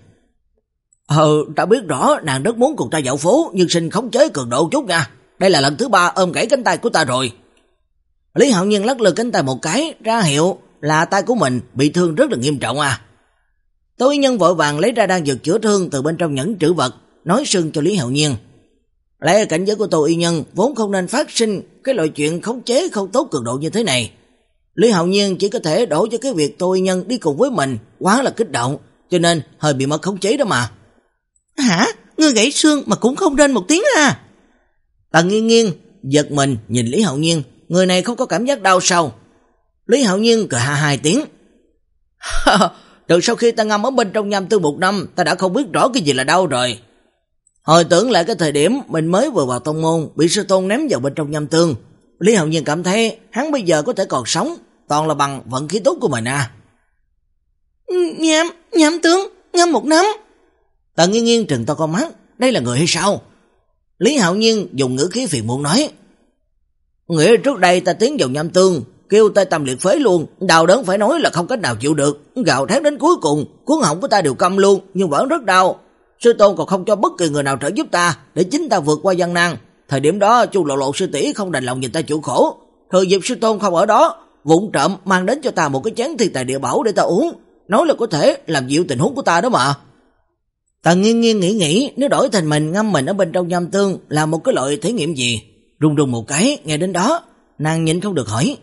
Ừ, ta biết rõ nàng rất muốn cùng ta dạo phố, nhưng xin khống chế cường độ chút nha. Đây là lần thứ ba ôm gãy cánh tay của ta rồi. Lý Hạo Nhiên lắc lư cánh tay một cái, ra hiệu là tay của mình bị thương rất là nghiêm trọng à. Tô Y Nhân vội vàng lấy ra đan dược chữa thương từ bên trong nhẫn trữ vật, nói sưng cho Lý Hạo Nhiên. Lẽ cảnh giới của Tô Y Nhân vốn không nên phát sinh cái loại chuyện khống chế không tốt cường độ như thế này. Lý Hạo Nhiên chỉ có thể đổ cho cái việc Tô Y Nhân đi cùng với mình quá là kích động, cho nên hơi bị mất khống chế đó mà. Hả? Ngươi gãy xương mà cũng không rên một tiếng à? Tần Nghiên Nghiên giật mình nhìn Lý Hạo Nhiên, người này không có cảm giác đau sao? Lý Hạo Nhiên cười ha hai tiếng. Từ sau khi ta ngâm ở bên trong nham tư một năm, ta đã không biết rõ cái gì là đau rồi. Hồi tưởng lại cái thời điểm mình mới vừa vào tông môn, bị sư tôn ném vào bên trong nham tương, Lý Hạo Nhiên cảm thấy hắn bây giờ có thể còn sống, toàn là bằng vận khí tốt của mình à. Nham, nham tương, ngâm một năm. Tần Nghiên Nghiên trừng to con mắt, đây là người hay sao? Lý Hạo Nhiên dùng ngữ khí phiền muộn nói. Nghĩa trước đây ta tiến vào nham tương, kêu tê tâm liệt phế luôn, đau đớn phải nói là không cách nào chịu được, gào thét đến cuối cùng, cuống họng của ta đều câm luôn, nhưng vẫn rất đau. Sư tôn còn không cho bất kỳ người nào trợ giúp ta, để chính ta vượt qua gian nan. Thời điểm đó Chu Lộ Lộ sư tỷ không đành lòng nhìn ta chịu khổ, thừa dịp sư tôn không ở đó, vụng trộm mang đến cho ta một cái chén thiên tài địa bảo để ta uống, nói là có thể làm dịu tình huống của ta đó mà. Tần Nghiên Nghiên nghĩ nghĩ, nếu đổi thành mình ngâm mình ở bên trong nham tương là một cái loại thí nghiệm gì, rung rung một cái, nghe đến đó, nàng nhịn không được hỏi.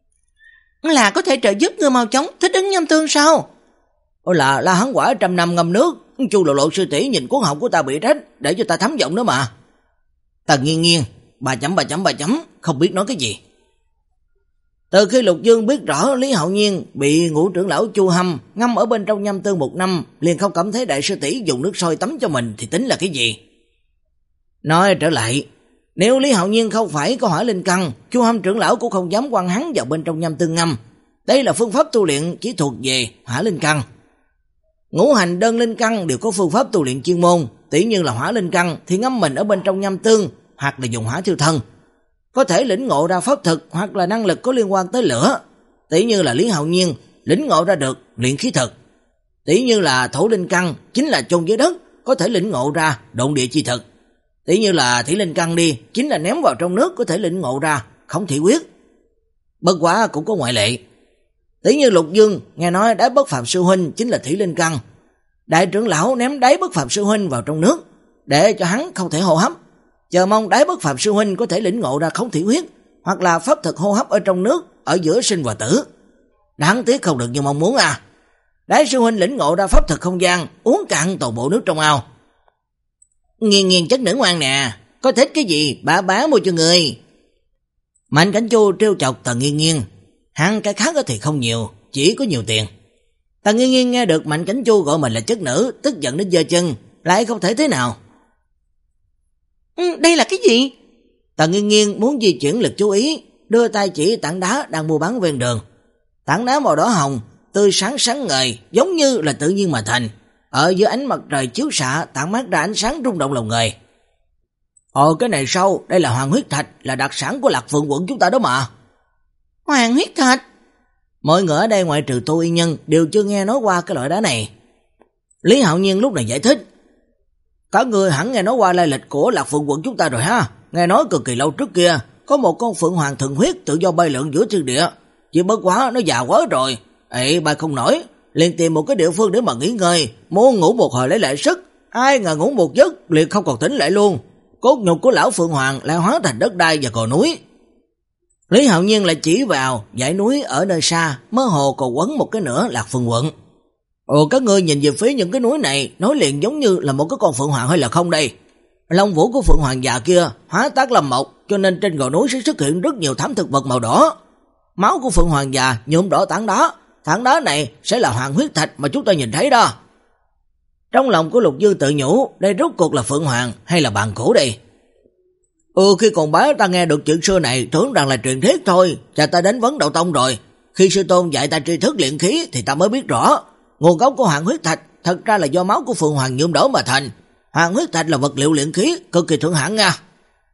Là có thể trợ giúp ngươi mau chóng thích ứng nham tương sao? Ôi là là hắn quả trăm năm ngâm nước, Chu Lộ Lộ sư tỷ nhìn cuốn họng của ta bị rách, để cho ta thấm giọng đó mà. Tần Nghiên Nghiên, bà chấm bà chấm bà chấm, không biết nói cái gì. Từ khi Lục Dương biết rõ Lý Hạo Nhiên bị ngũ trưởng lão Chu Hâm ngâm ở bên trong nhâm tương một năm, liền không cảm thấy đại sư tỷ dùng nước sôi tắm cho mình thì tính là cái gì. Nói trở lại, nếu Lý Hạo Nhiên không phải có hỏa linh căn, Chu Hâm trưởng lão cũng không dám quăng hắn vào bên trong nhâm tương ngâm. Đây là phương pháp tu luyện chỉ thuộc về hỏa linh căn. Ngũ hành đơn linh căn đều có phương pháp tu luyện chuyên môn, tỉ như là hỏa linh căn thì ngâm mình ở bên trong nhâm tương hoặc là dùng hỏa thiêu thân, có thể lĩnh ngộ ra pháp thực hoặc là năng lực có liên quan tới lửa, tỉ như là Lý Hạo Nhiên lĩnh ngộ ra được luyện khí thực, tỉ như là thổ linh căn chính là chôn dưới đất, có thể lĩnh ngộ ra động địa chi thực, tỉ như là thủy linh căn đi chính là ném vào trong nước có thể lĩnh ngộ ra không thủy quyết. Bất quá cũng có ngoại lệ, tỉ như Lục Dương nghe nói đáy bất phạm sư huynh chính là thủy linh căn, đại trưởng lão ném đáy bất phạm sư huynh vào trong nước để cho hắn không thể hô hấp, chờ mong đáy bất phạm sư huynh có thể lĩnh ngộ ra không thủy huyết hoặc là pháp thực hô hấp ở trong nước ở giữa sinh và tử. Đáng tiếc không được như mong muốn à. Đáy sư huynh lĩnh ngộ ra pháp thực không gian, uống cạn toàn bộ nước trong ao. Nghiền nghiền chất nữ ngoan nè, có thích cái gì bá bá mua cho người. Mạnh Cảnh Chu trêu chọc Tần Nghiên Nghiên, hắn cái khác thì không nhiều, chỉ có nhiều tiền. Tần Nghiên Nghiên nghe được Mạnh Cảnh Chu gọi mình là chất nữ, tức giận đến giơ chân, lại không thể thế nào. Ừ, đây là cái gì? Tần Nghiên Nghiên muốn di chuyển lực chú ý, đưa tay chỉ tảng đá đang mua bán ven đường. Tảng đá màu đỏ hồng, tươi sáng sáng ngời, giống như là tự nhiên mà thành, ở dưới ánh mặt trời chiếu xạ tản mát ra ánh sáng rung động lòng người. Ồ, cái này sao? Đây là hoàng huyết thạch, là đặc sản của Lạc Phượng quận chúng ta đó mà. Hoàng huyết thạch? Mọi người ở đây ngoại trừ Tô Y Nhân đều chưa nghe nói qua cái loại đá này. Lý Hạo Nhiên lúc này giải thích, các người hẳn nghe nói qua lai lịch của Lạc Phượng quận chúng ta rồi ha. Nghe nói cực kỳ lâu trước kia có một con phượng hoàng thuần huyết tự do bay lượn giữa thiên địa, chỉ bất quá nó già quá rồi, ệ bay không nổi, liền tìm một cái địa phương để mà nghỉ ngơi, muốn ngủ một hồi lấy lại sức. Ai ngờ ngủ một giấc liền không còn tỉnh lại luôn, cốt nhục của lão phượng hoàng lại hóa thành đất đai và cò núi. Lý Hạo Nhiên lại chỉ vào dãy núi ở nơi xa, mơ hồ còn quấn một cái nửa Lạc Phượng quận. Ồ, các ngươi nhìn về phía những cái núi này, nói liền giống như là một cái con phượng hoàng hay là không đây? Long vũ của phượng hoàng già kia hóa tác làm mộc, cho nên trên gò núi sẽ xuất hiện rất nhiều thảm thực vật màu đỏ. Máu của phượng hoàng già nhuộm đỏ tảng đá, tảng đá này sẽ là hoàng huyết thạch mà chúng ta nhìn thấy đó. Trong lòng của Lục Dương tự nhủ, đây rốt cuộc là phượng hoàng hay là bàn cổ đây? Ừ, khi còn bé ta nghe được chuyện xưa này tưởng rằng là truyền thuyết thôi, cha ta đến vấn đạo tông rồi. Khi sư tôn dạy ta tri thức luyện khí thì ta mới biết rõ, nguồn gốc của hoàng huyết thạch thật ra là do máu của phượng hoàng nhuộm đỏ mà thành. Hoàng huyết thạch là vật liệu luyện khí cực kỳ thượng hạng nha.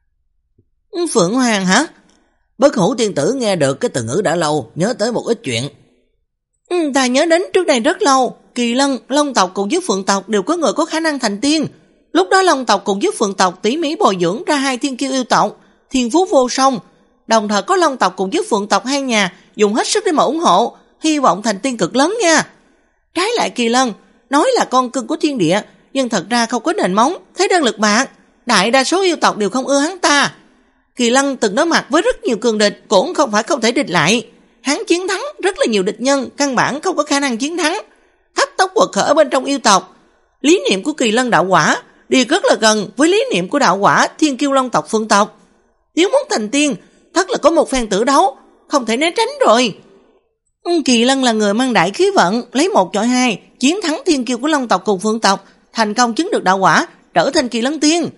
Phượng hoàng hả? Bất Hủ tiên tử nghe được cái từ ngữ đã lâu, nhớ tới một ít chuyện. Ừ, ta nhớ đến trước đây rất lâu, Kỳ Lân, Long tộc cùng với Phượng tộc đều có người có khả năng thành tiên. Lúc đó Long tộc cùng với Phượng tộc tỉ mỉ bồi dưỡng ra hai thiên kiêu yêu tộc, thiên phú vô song. Đồng thời có Long tộc cùng với Phượng tộc hai nhà dùng hết sức để mà ủng hộ, hy vọng thành tiên cực lớn nha. Trái lại Kỳ Lân, nói là con cưng của thiên địa, nhưng thật ra không có nền móng, thế đơn lực bạc. Đại đa số yêu tộc đều không ưa hắn ta. Kỳ Lân từng đối mặt với rất nhiều cường địch, cũng không phải không thể địch lại. Hắn chiến thắng rất là nhiều địch nhân, căn bản không có khả năng chiến thắng. Tháp tốc quật khởi bên trong yêu tộc. Lý niệm của Kỳ Lân đạo quả đi rất là gần với lý niệm của đạo quả thiên kiêu Long tộc Phượng tộc. Nếu muốn thành tiên, thật là có một phen tử đấu, không thể né tránh rồi. Kỳ Lân là người mang đại khí vận, lấy một chọi hai, chiến thắng thiên kiêu của Long tộc cùng Phượng tộc, thành công chứng được đạo quả, trở thành Kỳ Lân tiên.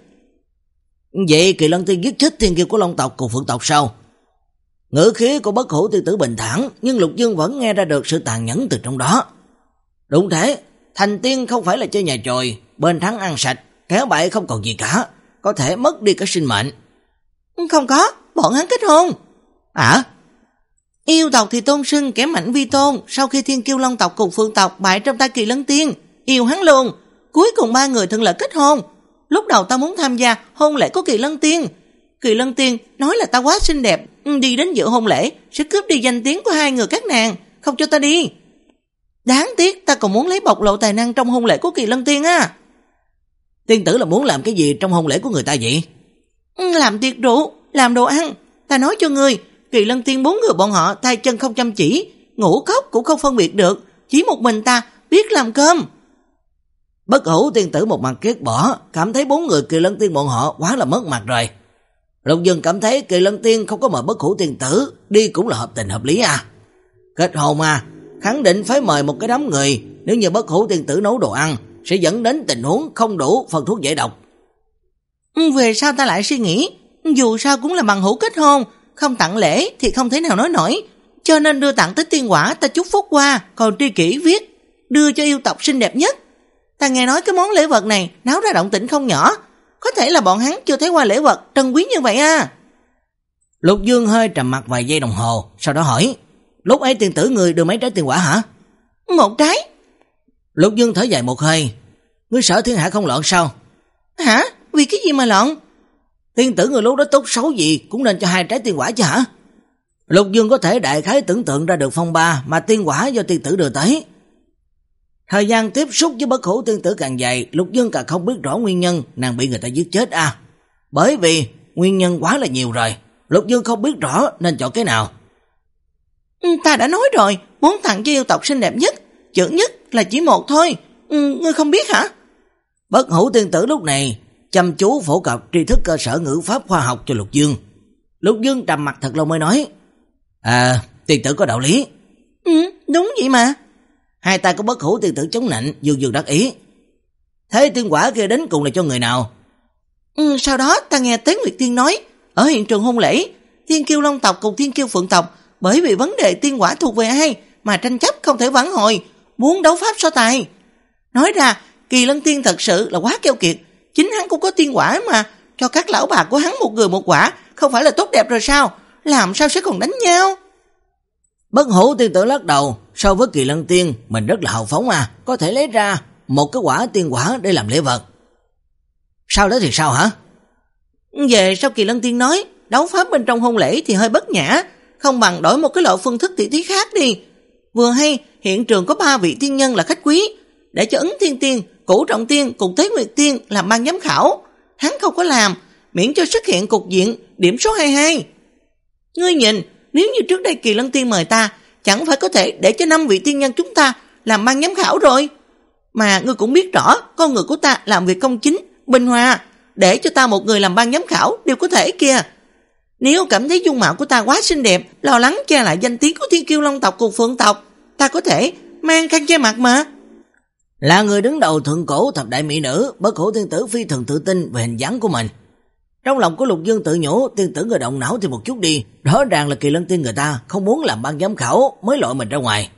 Vậy Kỳ Lân tiên giết chết thiên kiêu của Long tộc cùng Phượng tộc sao? Ngữ khí của Bất Hủ tiên tử bình thản, nhưng Lục Dương vẫn nghe ra được sự tàn nhẫn từ trong đó. Đúng thế, thành tiên không phải là chơi nhà chòi, bên thắng ăn sạch, kéo bại không còn gì cả, có thể mất đi cả sinh mệnh. Không có, bọn hắn kết hôn. À? Yêu tộc thì tôn xưng kẻ mạnh vi tôn, sau khi thiên kiêu Long tộc cùng Phượng tộc bại trong tay Kỳ Lân tiên, yêu hắn luôn, cuối cùng ba người thuận lợi kết hôn. Lúc đầu ta muốn tham gia hôn lễ của Kỳ Lân tiên, Kỳ Lân tiên nói là ta quá xinh đẹp, đi đến dự hôn lễ sẽ cướp đi danh tiếng của hai người các nàng, không cho ta đi. Đáng tiếc ta còn muốn lấy bộc lộ tài năng trong hôn lễ của Kỳ Lân tiên á. Tiên tử là muốn làm cái gì trong hôn lễ của người ta vậy? Làm tiệc rượu, làm đồ ăn. Ta nói cho ngươi, Kỳ Lân tiên bốn người bọn họ tay chân không chăm chỉ, ngủ khóc cũng không phân biệt được, chỉ một mình ta biết làm cơm. Bất Hủ tiên tử một mặt ghét bỏ, cảm thấy bốn người Kỳ Lân tiên bọn họ quá là mất mặt rồi. Lục Dương cảm thấy Kỳ Lân Tiên không có mời Bất Hủ Tiên Tử đi cũng là hợp tình hợp lý à. Kết hôn à, khẳng định phải mời một cái đám người, nếu như Bất Hủ Tiên Tử nấu đồ ăn sẽ dẫn đến tình huống không đủ phần thuốc giải độc. Về sau ta lại suy nghĩ, dù sao cũng là bằng hữu kết hôn, không tặng lễ thì không thể nào nói nổi, cho nên đưa tặng tới tiên quả ta chúc phúc qua, còn tri kỷ viết đưa cho yêu tộc xinh đẹp nhất. Ta nghe nói cái món lễ vật này náo ra động tĩnh không nhỏ, có thể là bọn hắn chưa thấy qua lễ vật trân quý như vậy à. Lục Dương hơi trầm mặc vài giây đồng hồ, sau đó hỏi, lúc ấy tiên tử người đưa mấy trái tiên quả hả? Một trái. Lục Dương thở dài một hơi, ngươi sợ thiên hạ không loạn sao? Hả? Vì cái gì mà loạn? Tiên tử người lúc đó tốt xấu gì cũng nên cho hai trái tiên quả chứ hả? Lục Dương có thể đại khái tưởng tượng ra được phong ba mà tiên quả do tiên tử đưa tới. Thời gian tiếp xúc với Bất Hủ Tiên Tử càng dài, Lục Dương càng không biết rõ nguyên nhân nàng bị người ta giết chết à. Bởi vì nguyên nhân quá là nhiều rồi, Lục Dương không biết rõ nên chọn cái nào. Ta đã nói rồi, muốn tặng cho yêu tộc xinh đẹp nhất, chữ nhất là chỉ một thôi, ừ, ngươi không biết hả? Bất Hủ Tiên Tử lúc này chăm chú phổ cập tri thức cơ sở ngữ pháp khoa học cho Lục Dương. Lục Dương trầm mặt thật lâu mới nói, à, tiên tử có đạo lý. Ừ, đúng vậy mà. Hai tay của Bất Hủ Tiên Tử chống nạnh, dương dương đắc ý. Thế tiên quả kia đến cùng là cho người nào? Ừ, sau đó ta nghe Tế Nguyệt Tiên nói, ở hiện trường hôn lễ, Thiên Kiêu Long tộc cùng Thiên Kiêu Phượng tộc bởi vì vấn đề tiên quả thuộc về ai mà tranh chấp không thể vãn hồi, muốn đấu pháp so tài. Nói ra, Kỳ Lân Tiên thật sự là quá keo kiệt, chính hắn cũng có tiên quả mà, cho các lão bà của hắn một người một quả, không phải là tốt đẹp rồi sao? Làm sao sẽ còn đánh nhau? Bất Hủ Tiên Tử lắc đầu, so với Kỳ Lân Tiên, mình rất là hào phóng à, có thể lấy ra một cái quả tiên quả để làm lễ vật. Sau đó thì sao hả? Về sau Kỳ Lân Tiên nói, đấu pháp bên trong hôn lễ thì hơi bất nhã, không bằng đổi một cái loại phương thức tỉ thí khác đi. Vừa hay, hiện trường có ba vị tiên nhân là khách quý, để cho Ấn Thiên Tiên, Cửu Trọng Tiên cùng Tế Nguyệt Tiên làm ban giám khảo. Hắn không có làm, miễn cho xuất hiện cục diện điểm số hai hai. Ngươi nhìn, nếu như trước đây Kỳ Lân Tiên mời ta, chẳng phải có thể để cho năm vị tiên nhân chúng ta làm ban giám khảo rồi. Mà ngươi cũng biết rõ, con người của ta làm việc công chính, bình hòa, để cho ta một người làm ban giám khảo đều có thể kìa. Nếu cảm thấy dung mạo của ta quá xinh đẹp, lo lắng che lại danh tiếng của Thiên Kiêu Long tộc cùng Phượng tộc, ta có thể mang khăn che mặt mà. Là người đứng đầu thượng cổ thập đại mỹ nữ, Bất Hủ Tiên Tử phi thường tự tin về hình dáng của mình. Trong lòng của Lục Dương tự nhủ, tiên tử người động não thì một chút đi, rõ ràng là Kỳ Lân Tiên người ta không muốn làm ban giám khảo mới loại mình ra ngoài.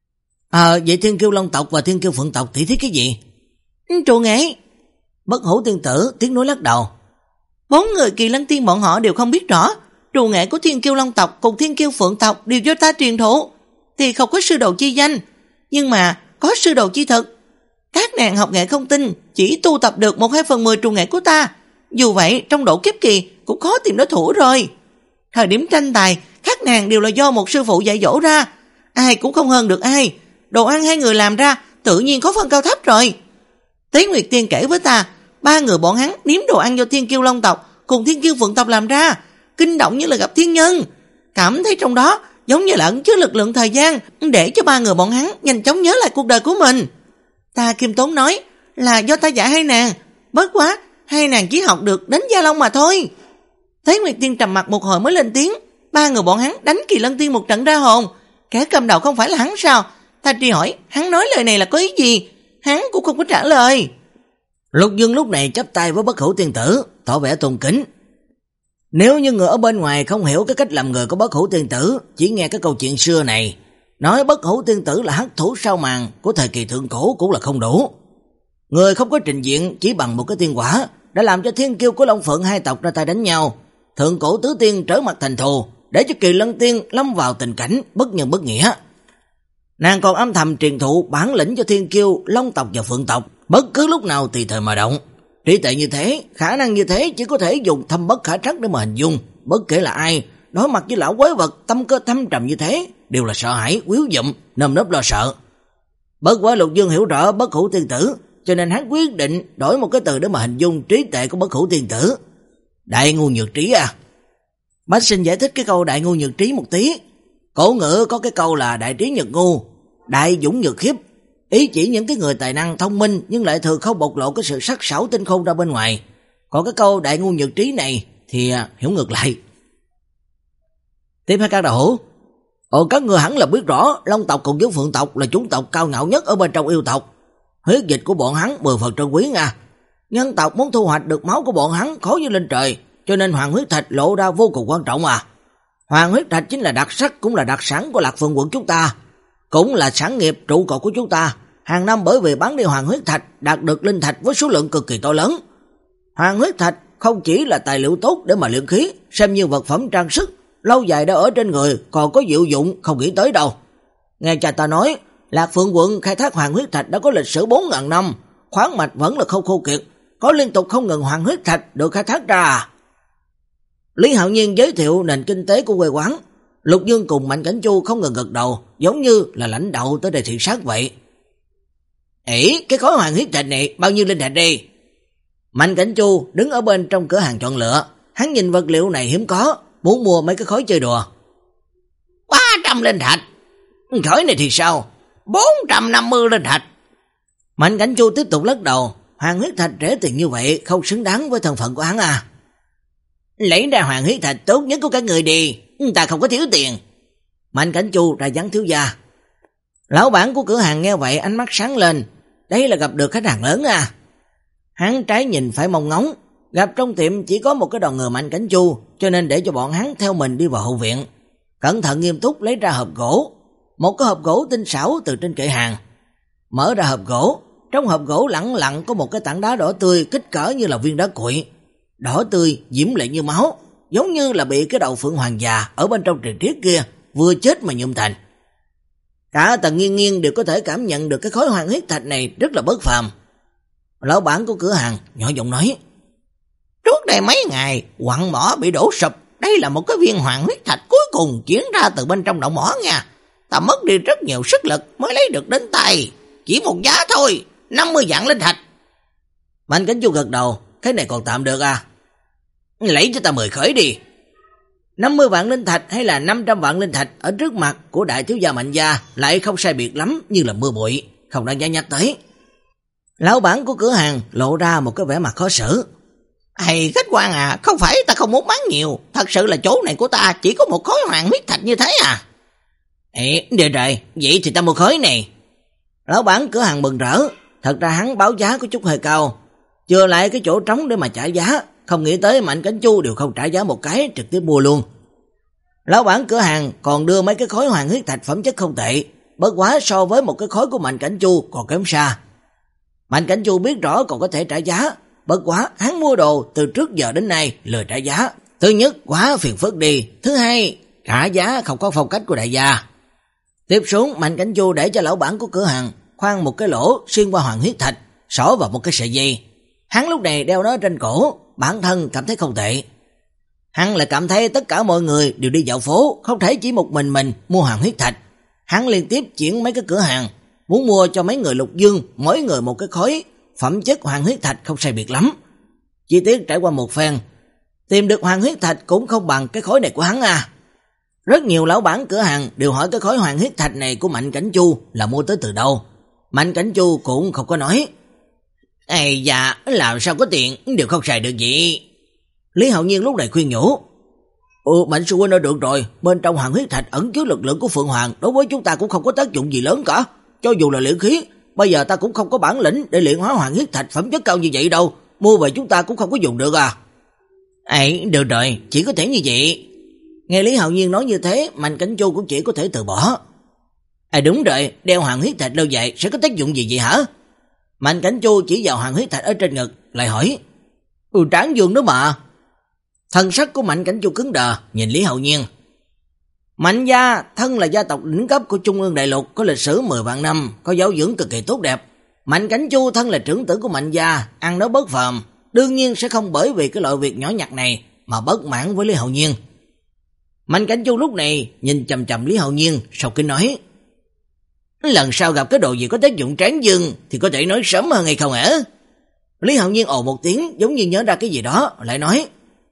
À, vậy Thiên Kiêu Long tộc và Thiên Kiêu Phượng tộc tỷ thí cái gì? Trù nghệ. Bất Hủ Tiên Tử tiếng nói lắc đầu. Bốn người Kỳ Lân Tiên bọn họ đều không biết rõ, trù nghệ của Thiên Kiêu Long tộc cùng Thiên Kiêu Phượng tộc đều do ta truyền thụ, thì không có sư đồ chi danh, nhưng mà có sư đồ chi thực. Các nàng học nghệ không tinh, chỉ tu tập được một hai phần mười trù nghệ của ta. Dù vậy, trong độ kiếp kỳ cũng khó tìm đối thủ rồi. Thời điểm tranh tài, các nàng đều là do một sư phụ dạy dỗ ra, ai cũng không hơn được ai. Đồ ăn hai người làm ra, tự nhiên có phân cao thấp rồi. Tế Nguyệt Tiên kể với ta, ba người bọn hắn nếm đồ ăn do Thiên Kiêu Long tộc cùng Thiên Kiêu Phượng tộc làm ra, kinh động như là gặp thiên nhân. Cảm thấy trong đó giống như là ẩn chứa lực lượng thời gian, để cho ba người bọn hắn nhanh chóng nhớ lại cuộc đời của mình. Ta Kim Tốn nói là do ta dạy hai nàng, bất quá hai nàng chỉ học được đến Gia Long mà thôi. Tế Nguyệt Tiên trầm mặt một hồi mới lên tiếng, ba người bọn hắn đánh Kỳ Lân Tiên một trận ra hồn, kẻ cầm đầu không phải là hắn sao? Ta truy hỏi hắn nói lời này là có ý gì, hắn cũng không có trả lời. Lục Dương lúc này chắp tay với Bất Hủ Tiên Tử, tỏ vẻ tôn kính. Nếu như người ở bên ngoài không hiểu cái cách làm người của Bất Hủ Tiên Tử, chỉ nghe cái câu chuyện xưa này, nói Bất Hủ Tiên Tử là hắc thủ sau màn của thời kỳ thượng cổ cũng là không đủ. Người không có trình diện chỉ bằng một cái tiên quả đã làm cho Thiên Kiêu của Long Phượng hai tộc ra tay đánh nhau, thượng cổ tứ tiên trở mặt thành thù, để cho Kỳ Lân Tiên lâm vào tình cảnh bất nhân bất nghĩa. Nàng còn âm thầm truyền thụ bản lĩnh cho Thiên Kiêu Long tộc và Phượng tộc, bất cứ lúc nào tùy thời mà động. Trí tuệ như thế, khả năng như thế chỉ có thể dùng thâm bất khả trắc để mà hình dung. Bất kể là ai, đối mặt với lão quái vật tâm cơ thâm trầm như thế, đều là sợ hãi, quyến dụm, nơm nớp lo sợ. Bất quá Lục Dương hiểu rõ Bất Hủ Tiên Tử, cho nên hắn quyết định đổi một cái từ để mà hình dung trí tuệ của Bất Hủ Tiên Tử. Đại ngu nhược trí à? Bách Sinh giải thích cái câu đại ngu nhược trí một tí. Cổ ngữ có cái câu là đại trí nhược ngu, đại dũng nhược khiếp, ý chỉ những cái người tài năng thông minh nhưng lại thường không bộc lộ cái sự sắc sảo tinh khôn ra bên ngoài. Còn cái câu đại ngu nhược trí này thì hiểu ngược lại. Tiếp theo các đạo hữu. Ồ, các người hẳn là biết rõ Long tộc cùng với Phượng tộc là chủng tộc cao ngạo nhất ở bên trong yêu tộc. Huyết dịch của bọn hắn mười phần trân quý nha. Nhân tộc muốn thu hoạch được máu của bọn hắn khó như lên trời, cho nên hoàng huyết thạch lộ ra vô cùng quan trọng à. Hoàng huyết thạch chính là đặc sắc, cũng là đặc sản của Lạc Phượng quận chúng ta, cũng là sản nghiệp trụ cột của chúng ta. Hàng năm bởi vì bán đi hoàng huyết thạch đạt được linh thạch với số lượng cực kỳ to lớn. Hoàng huyết thạch không chỉ là tài liệu tốt để mà luyện khí, xem như vật phẩm trang sức, lâu dài đã ở trên người, còn có diệu dụng không nghĩ tới đâu. Nghe cha ta nói, Lạc Phượng quận khai thác hoàng huyết thạch đã có lịch sử bốn ngàn năm, khoáng mạch vẫn là không khô kiệt, có liên tục không ngừng hoàng huyết thạch được khai thác ra. Lý Hạo Nhiên giới thiệu nền kinh tế của quê quán. Lục Dương cùng Mạnh Cảnh Chu không ngừng gật đầu, giống như là lãnh đạo tới đây thị sát vậy. Ê, cái khối hoàng huyết thạch này bao nhiêu linh thạch đi? Mạnh Cảnh Chu đứng ở bên trong cửa hàng chọn lựa, hắn nhìn vật liệu này hiếm có, muốn mua mấy cái khối chơi đùa. ba trăm linh thạch. Khối này thì sao? bốn trăm năm mươi linh thạch. Mạnh Cảnh Chu tiếp tục lắc đầu, hoàng huyết thạch rẻ tiền như vậy không xứng đáng với thân phận của hắn à. Lấy ra hoàng huyết thạch tốt nhất của các người đi, ta không có thiếu tiền. Mạnh Cảnh Chu ra dáng thiếu gia. Lão bản của cửa hàng nghe vậy ánh mắt sáng lên, đây là gặp được khách hàng lớn à. Hắn trái nhìn phải mong ngóng, gặp trong tiệm chỉ có một cái đoàn người Mạnh Cảnh Chu, cho nên để cho bọn hắn theo mình đi vào hậu viện. Cẩn thận nghiêm túc lấy ra hộp gỗ, một cái hộp gỗ tinh xảo từ trên kệ hàng. Mở ra hộp gỗ, trong hộp gỗ lẳng lặng có một cái tảng đá đỏ tươi kích cỡ như là viên đá cuội, đỏ tươi diễm lệ như máu, giống như là bị cái đầu phượng hoàng già ở bên trong truyền thuyết kia vừa chết mà nhuộm thành. Cả Tần Nghiên Nghiên đều có thể cảm nhận được cái khối hoàng huyết thạch này rất là bất phàm. Lão bản của cửa hàng nhỏ giọng nói, trước đây mấy ngày quặng mỏ bị đổ sụp, đây là một cái viên hoàng huyết thạch cuối cùng chuyển ra từ bên trong động mỏ nha. Ta mất đi rất nhiều sức lực mới lấy được đến tay, chỉ một giá thôi, năm mươi vạn linh thạch. Mạnh Cảnh Chu gật đầu, cái này còn tạm được à. Lấy cho ta mười khởi đi. năm mươi vạn linh thạch hay là năm trăm vạn linh thạch ở trước mặt của đại thiếu gia Mạnh gia lại không sai biệt lắm, như là mưa bụi, không đáng giá nhắc tới. Lão bản của cửa hàng lộ ra một cái vẻ mặt khó xử. Hay khách quan à, không phải ta không muốn bán nhiều, thật sự là chỗ này của ta chỉ có một khối hoàng huyết thạch như thế à. Ê, được rồi, vậy thì ta mua khối này. Lão bản cửa hàng mừng rỡ, thật ra hắn báo giá có chút hơi cao, chừa lại cái chỗ trống để mà trả giá, không nghĩ tới Mạnh Cảnh Chu đều không trả giá một cái, trực tiếp mua luôn. Lão bản cửa hàng còn đưa mấy cái khối hoàng huyết thạch phẩm chất không tệ, bất quá so với một cái khối của Mạnh Cảnh Chu còn kém xa. Mạnh Cảnh Chu biết rõ còn có thể trả giá, bất quá hắn mua đồ từ trước giờ đến nay lười trả giá. Thứ nhất, quá phiền phức đi, thứ hai, trả giá không có phong cách của đại gia. Tiếp xuống, Mạnh Cảnh Chu để cho lão bản của cửa hàng khoan một cái lỗ xuyên qua hoàng huyết thạch, xỏ vào một cái sợi dây. Hắn lúc này đeo nó trên cổ, bản thân cảm thấy không tệ. Hắn lại cảm thấy tất cả mọi người đều đi dạo phố, không thể chỉ một mình mình mua hoàng huyết thạch. Hắn liên tiếp chuyển mấy cái cửa hàng, muốn mua cho mấy người Lục Dương, mỗi người một cái khối, phẩm chất hoàng huyết thạch không sai biệt lắm. Chi tiết trải qua một phen, tìm được hoàng huyết thạch cũng không bằng cái khối này của hắn à. Rất nhiều lão bản cửa hàng đều hỏi cái khối hoàng huyết thạch này của Mạnh Cảnh Chu là mua tới từ đâu. Mạnh Cảnh Chu cũng không có nói. Ê dạ, làm sao có tiền, đều không xài được gì. Lý Hạo Nhiên lúc này khuyên nhủ. Ừ, Mạnh sư huynh đã được rồi, bên trong hoàng huyết thạch ẩn chứa lực lượng của Phượng Hoàng, đối với chúng ta cũng không có tác dụng gì lớn cả. Cho dù là luyện khí, bây giờ ta cũng không có bản lĩnh để luyện hóa hoàng huyết thạch phẩm chất cao như vậy đâu, mua về chúng ta cũng không có dùng được à. Ấy, được rồi, chỉ có thể như vậy. Nghe Lý Hạo Nhiên nói như thế, Mạnh Cảnh Chu cũng chỉ có thể từ bỏ. À đúng rồi, đeo hoàng huyết thạch lâu dài sẽ có tác dụng gì vậy hả? Mạnh Cảnh Chu chỉ vào hoàng huyết thạch ở trên ngực, lại hỏi. Ừ, tráng dương đó mà. Thân sắc của Mạnh Cảnh Chu cứng đờ, nhìn Lý Hạo Nhiên. Mạnh gia, thân là gia tộc đỉnh cấp của Trung ương Đại Lục, có lịch sử mười vạn năm, có giáo dưỡng cực kỳ tốt đẹp. Mạnh Cảnh Chu thân là trưởng tử của Mạnh gia, ăn nói bất phàm, đương nhiên sẽ không bởi vì cái loại việc nhỏ nhặt này mà bất mãn với Lý Hạo Nhiên. Mạnh Cảnh Chu lúc này nhìn chầm chầm Lý Hạo Nhiên, sau khi nói. Lần sau gặp cái đồ gì có tác dụng tráng dương thì có thể nói sớm hơn hay không hả? Lý Hạo Nhiên ồ một tiếng, giống như nhớ ra cái gì đó, lại nói.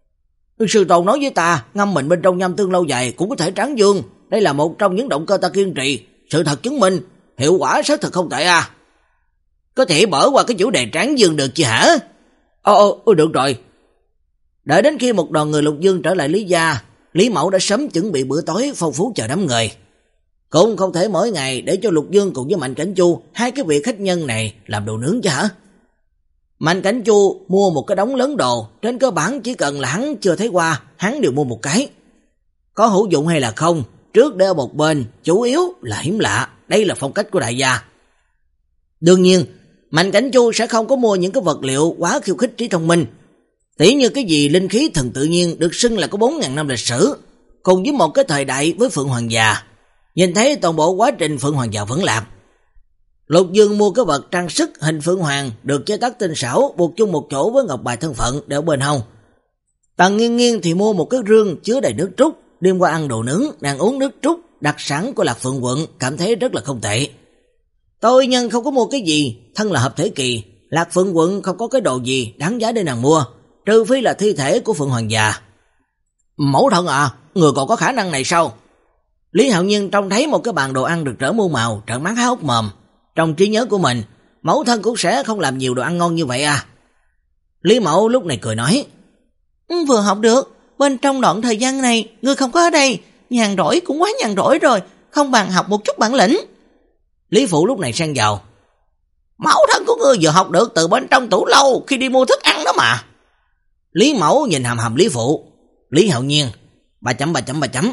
Sư tôn nói với ta, ngâm mình bên trong nhâm tương lâu dài cũng có thể tráng dương, đây là một trong những động cơ ta kiên trì, sự thật chứng minh, hiệu quả xác thực không tệ à. Có thể bỏ qua cái chủ đề tráng dương được chứ hả? Ồ, ồ, được rồi. Đợi đến khi một đoàn người Lục Dương trở lại Lý gia, Lý Mẫu đã sớm chuẩn bị bữa tối phong phú chờ đám người. Cũng không thể mỗi ngày để cho Lục Dương cùng với Mạnh Cảnh Chu, hai cái vị khách nhân này làm đồ nướng chứ hả? Mạnh Cảnh Chu mua một cái đống lớn đồ, trên cơ bản chỉ cần là hắn chưa thấy qua, hắn đều mua một cái. Có hữu dụng hay là không, trước để ở một bên, chủ yếu là hiếm lạ, đây là phong cách của đại gia. Đương nhiên, Mạnh Cảnh Chu sẽ không có mua những cái vật liệu quá khiêu khích trí thông minh. Tỉ như cái gì linh khí thần tự nhiên được xưng là có bốn ngàn năm lịch sử, cùng với một cái thời đại với Phượng Hoàng già. Nhìn thấy toàn bộ quá trình Phượng Hoàng già vẫn lạc. Lục Dương mua cái vật trang sức hình Phượng Hoàng được chế tác tinh xảo, buộc chung một chỗ với ngọc bài thân phận đeo bên hông. Tần Nghiên Nghiên thì mua một cái rương chứa đầy nước trúc, đêm qua ăn đồ nướng, đang uống nước trúc đặc sản của Lạc Phượng quận, cảm thấy rất là không tệ. Tôi nhân không có mua cái gì, thân là hợp thể kỳ, Lạc Phượng quận không có cái đồ gì đáng giá để nàng mua, trừ phi là thi thể của Phượng Hoàng già. Mẫu thân à, người còn có khả năng này sao? Lý Hạo Nhiên trông thấy một cái bàn đồ ăn được rỡ muôn màu, trợn mắt há hốc mồm. Trong trí nhớ của mình, mẫu thân cũng sẽ không làm nhiều đồ ăn ngon như vậy à. Lý Mẫu lúc này cười nói, vừa học được, bên trong đoạn thời gian này, ngươi không có ở đây, nhàn rỗi cũng quá nhàn rỗi rồi, không bằng học một chút bản lĩnh. Lý Phụ lúc này xen vào, mẫu thân của ngươi vừa học được từ bên trong tủ lâu khi đi mua thức ăn đó mà. Lý Mẫu nhìn hàm hàm Lý Phụ. Lý Hạo Nhiên, ba chấm ba chấm ba chấm.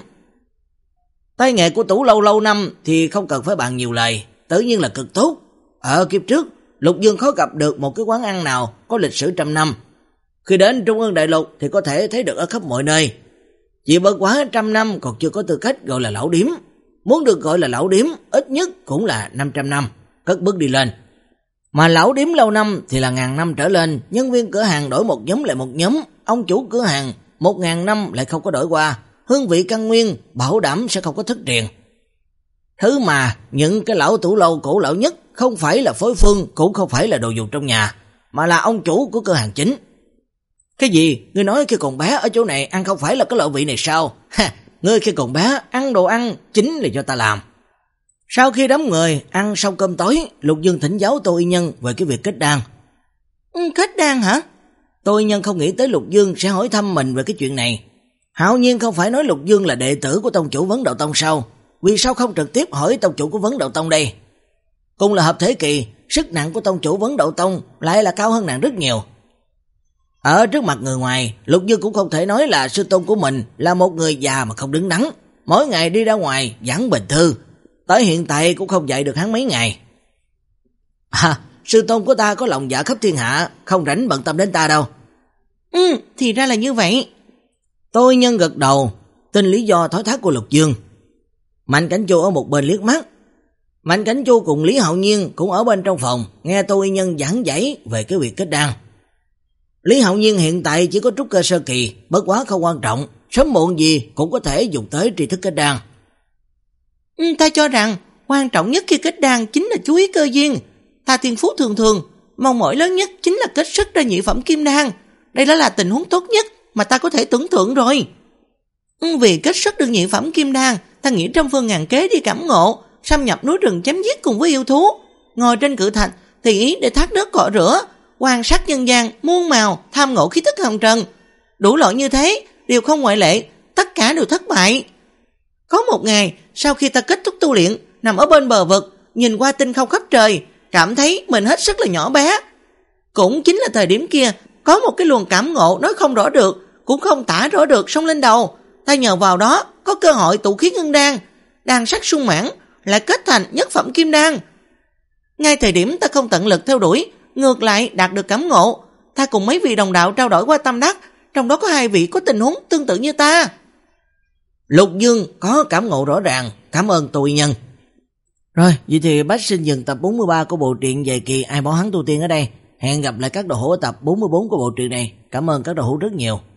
Tay nghề của tủ lâu lâu năm thì không cần phải bàn nhiều lời, tự nhiên là cực tốt. Ở kiếp trước, Lục Dương khó gặp được một cái quán ăn nào có lịch sử trăm năm. Khi đến Trung ương Đại Lục thì có thể thấy được ở khắp mọi nơi. Chỉ bất quá trăm năm còn chưa có tư cách gọi là lão điếm. Muốn được gọi là lão điếm ít nhất cũng là năm trăm năm, cất bước đi lên. Mà lão điếm lâu năm thì là ngàn năm trở lên, nhân viên cửa hàng đổi một nhóm lại một nhóm, ông chủ cửa hàng một ngàn năm lại không có đổi qua, hương vị căn nguyên bảo đảm sẽ không có thất truyền. Thứ mà những cái lão tủ lâu cổ lão nhất không phải là phối phương, cũng không phải là đồ dùng trong nhà, mà là ông chủ của cửa hàng chính. Cái gì? Ngươi nói khi còn bé ở chỗ này ăn không phải là cái loại vị này sao? Ha, ngươi khi còn bé ăn đồ ăn chính là do ta làm. Sau khi đám người ăn xong cơm tối, Lục Dương thỉnh giáo Tô Y Nhân về cái việc kết đan. Ừ, kết đan hả? Tô Y Nhân không nghĩ tới Lục Dương sẽ hỏi thăm mình về cái chuyện này. Hạo nhiên không phải nói Lục Dương là đệ tử của tông chủ Vấn Đạo Tông sao? Vì sao không trực tiếp hỏi tông chủ của Vấn Đạo Tông đây? Cùng là hợp thể kỳ, sức nặng của tông chủ Vấn Đạo Tông lại là cao hơn nàng rất nhiều. Ở trước mặt người ngoài, Lục Dương cũng không thể nói là sư tôn của mình là một người già mà không đứng đắn, mỗi ngày đi ra ngoài giảng bình thư, tới hiện tại cũng không dạy được hắn mấy ngày. À, sư tôn của ta có lòng dạ khắp thiên hạ, không rảnh bận tâm đến ta đâu. Ừ, thì ra là như vậy. Tôi nhân gật đầu, tin lý do thói thác của Lục Dương. Mạnh Cảnh Chu ở một bên liếc mắt. Mạnh Cảnh Chu cùng Lý Hạo Nhiên cũng ở bên trong phòng, nghe Tô Y Nhân giảng giải về cái việc kết đan. Lý Hạo Nhiên hiện tại chỉ có trúc cơ sơ kỳ, bất quá không quan trọng, sớm muộn gì cũng có thể dùng tới tri thức kết đan. Ừ, ta cho rằng quan trọng nhất khi kết đan chính là chú ý cơ duyên. Ta thiên phú thường thường, mong mỏi lớn nhất chính là kết xuất ra nhị phẩm kim đan. Đây đó là tình huống tốt nhất mà ta có thể tưởng tượng rồi. Ừ, vì kết xuất được nhị phẩm kim đan, ta nghĩ trăm phương ngàn kế đi cảm ngộ, xâm nhập núi rừng chém giết cùng với yêu thú, ngồi trên cự thạch thì ý để thác nước cọ rửa, quan sát nhân gian muôn màu, tham ngộ khí tức hồng trần. Đủ loại như thế đều không ngoại lệ, tất cả đều thất bại. Có một ngày, sau khi ta kết thúc tu luyện, nằm ở bên bờ vực, nhìn qua tinh không khắp trời, cảm thấy mình hết sức là nhỏ bé. Cũng chính là thời điểm kia, có một cái luồng cảm ngộ nói không rõ được, cũng không tả rõ được xông lên đầu. Ta nhờ vào đó, có cơ hội tụ khí ngân đan, đan sắc sung mãn, lại kết thành nhất phẩm kim đan. Ngay thời điểm ta không tận lực theo đuổi, ngược lại đạt được cảm ngộ, ta cùng mấy vị đồng đạo trao đổi qua tâm đắc, trong đó có hai vị có tình huống tương tự như ta. Lục Dương có cảm ngộ rõ ràng, cảm ơn Tô Y Nhân. Rồi, vậy thì bác xin dừng tập bốn mươi ba của bộ truyện Dài Kỳ Ai Bảo Hắn Tu Tiên ở đây. Hẹn gặp lại các đồ hữu ở tập bốn mươi bốn của bộ truyện này. Cảm ơn các đồ hữu rất nhiều.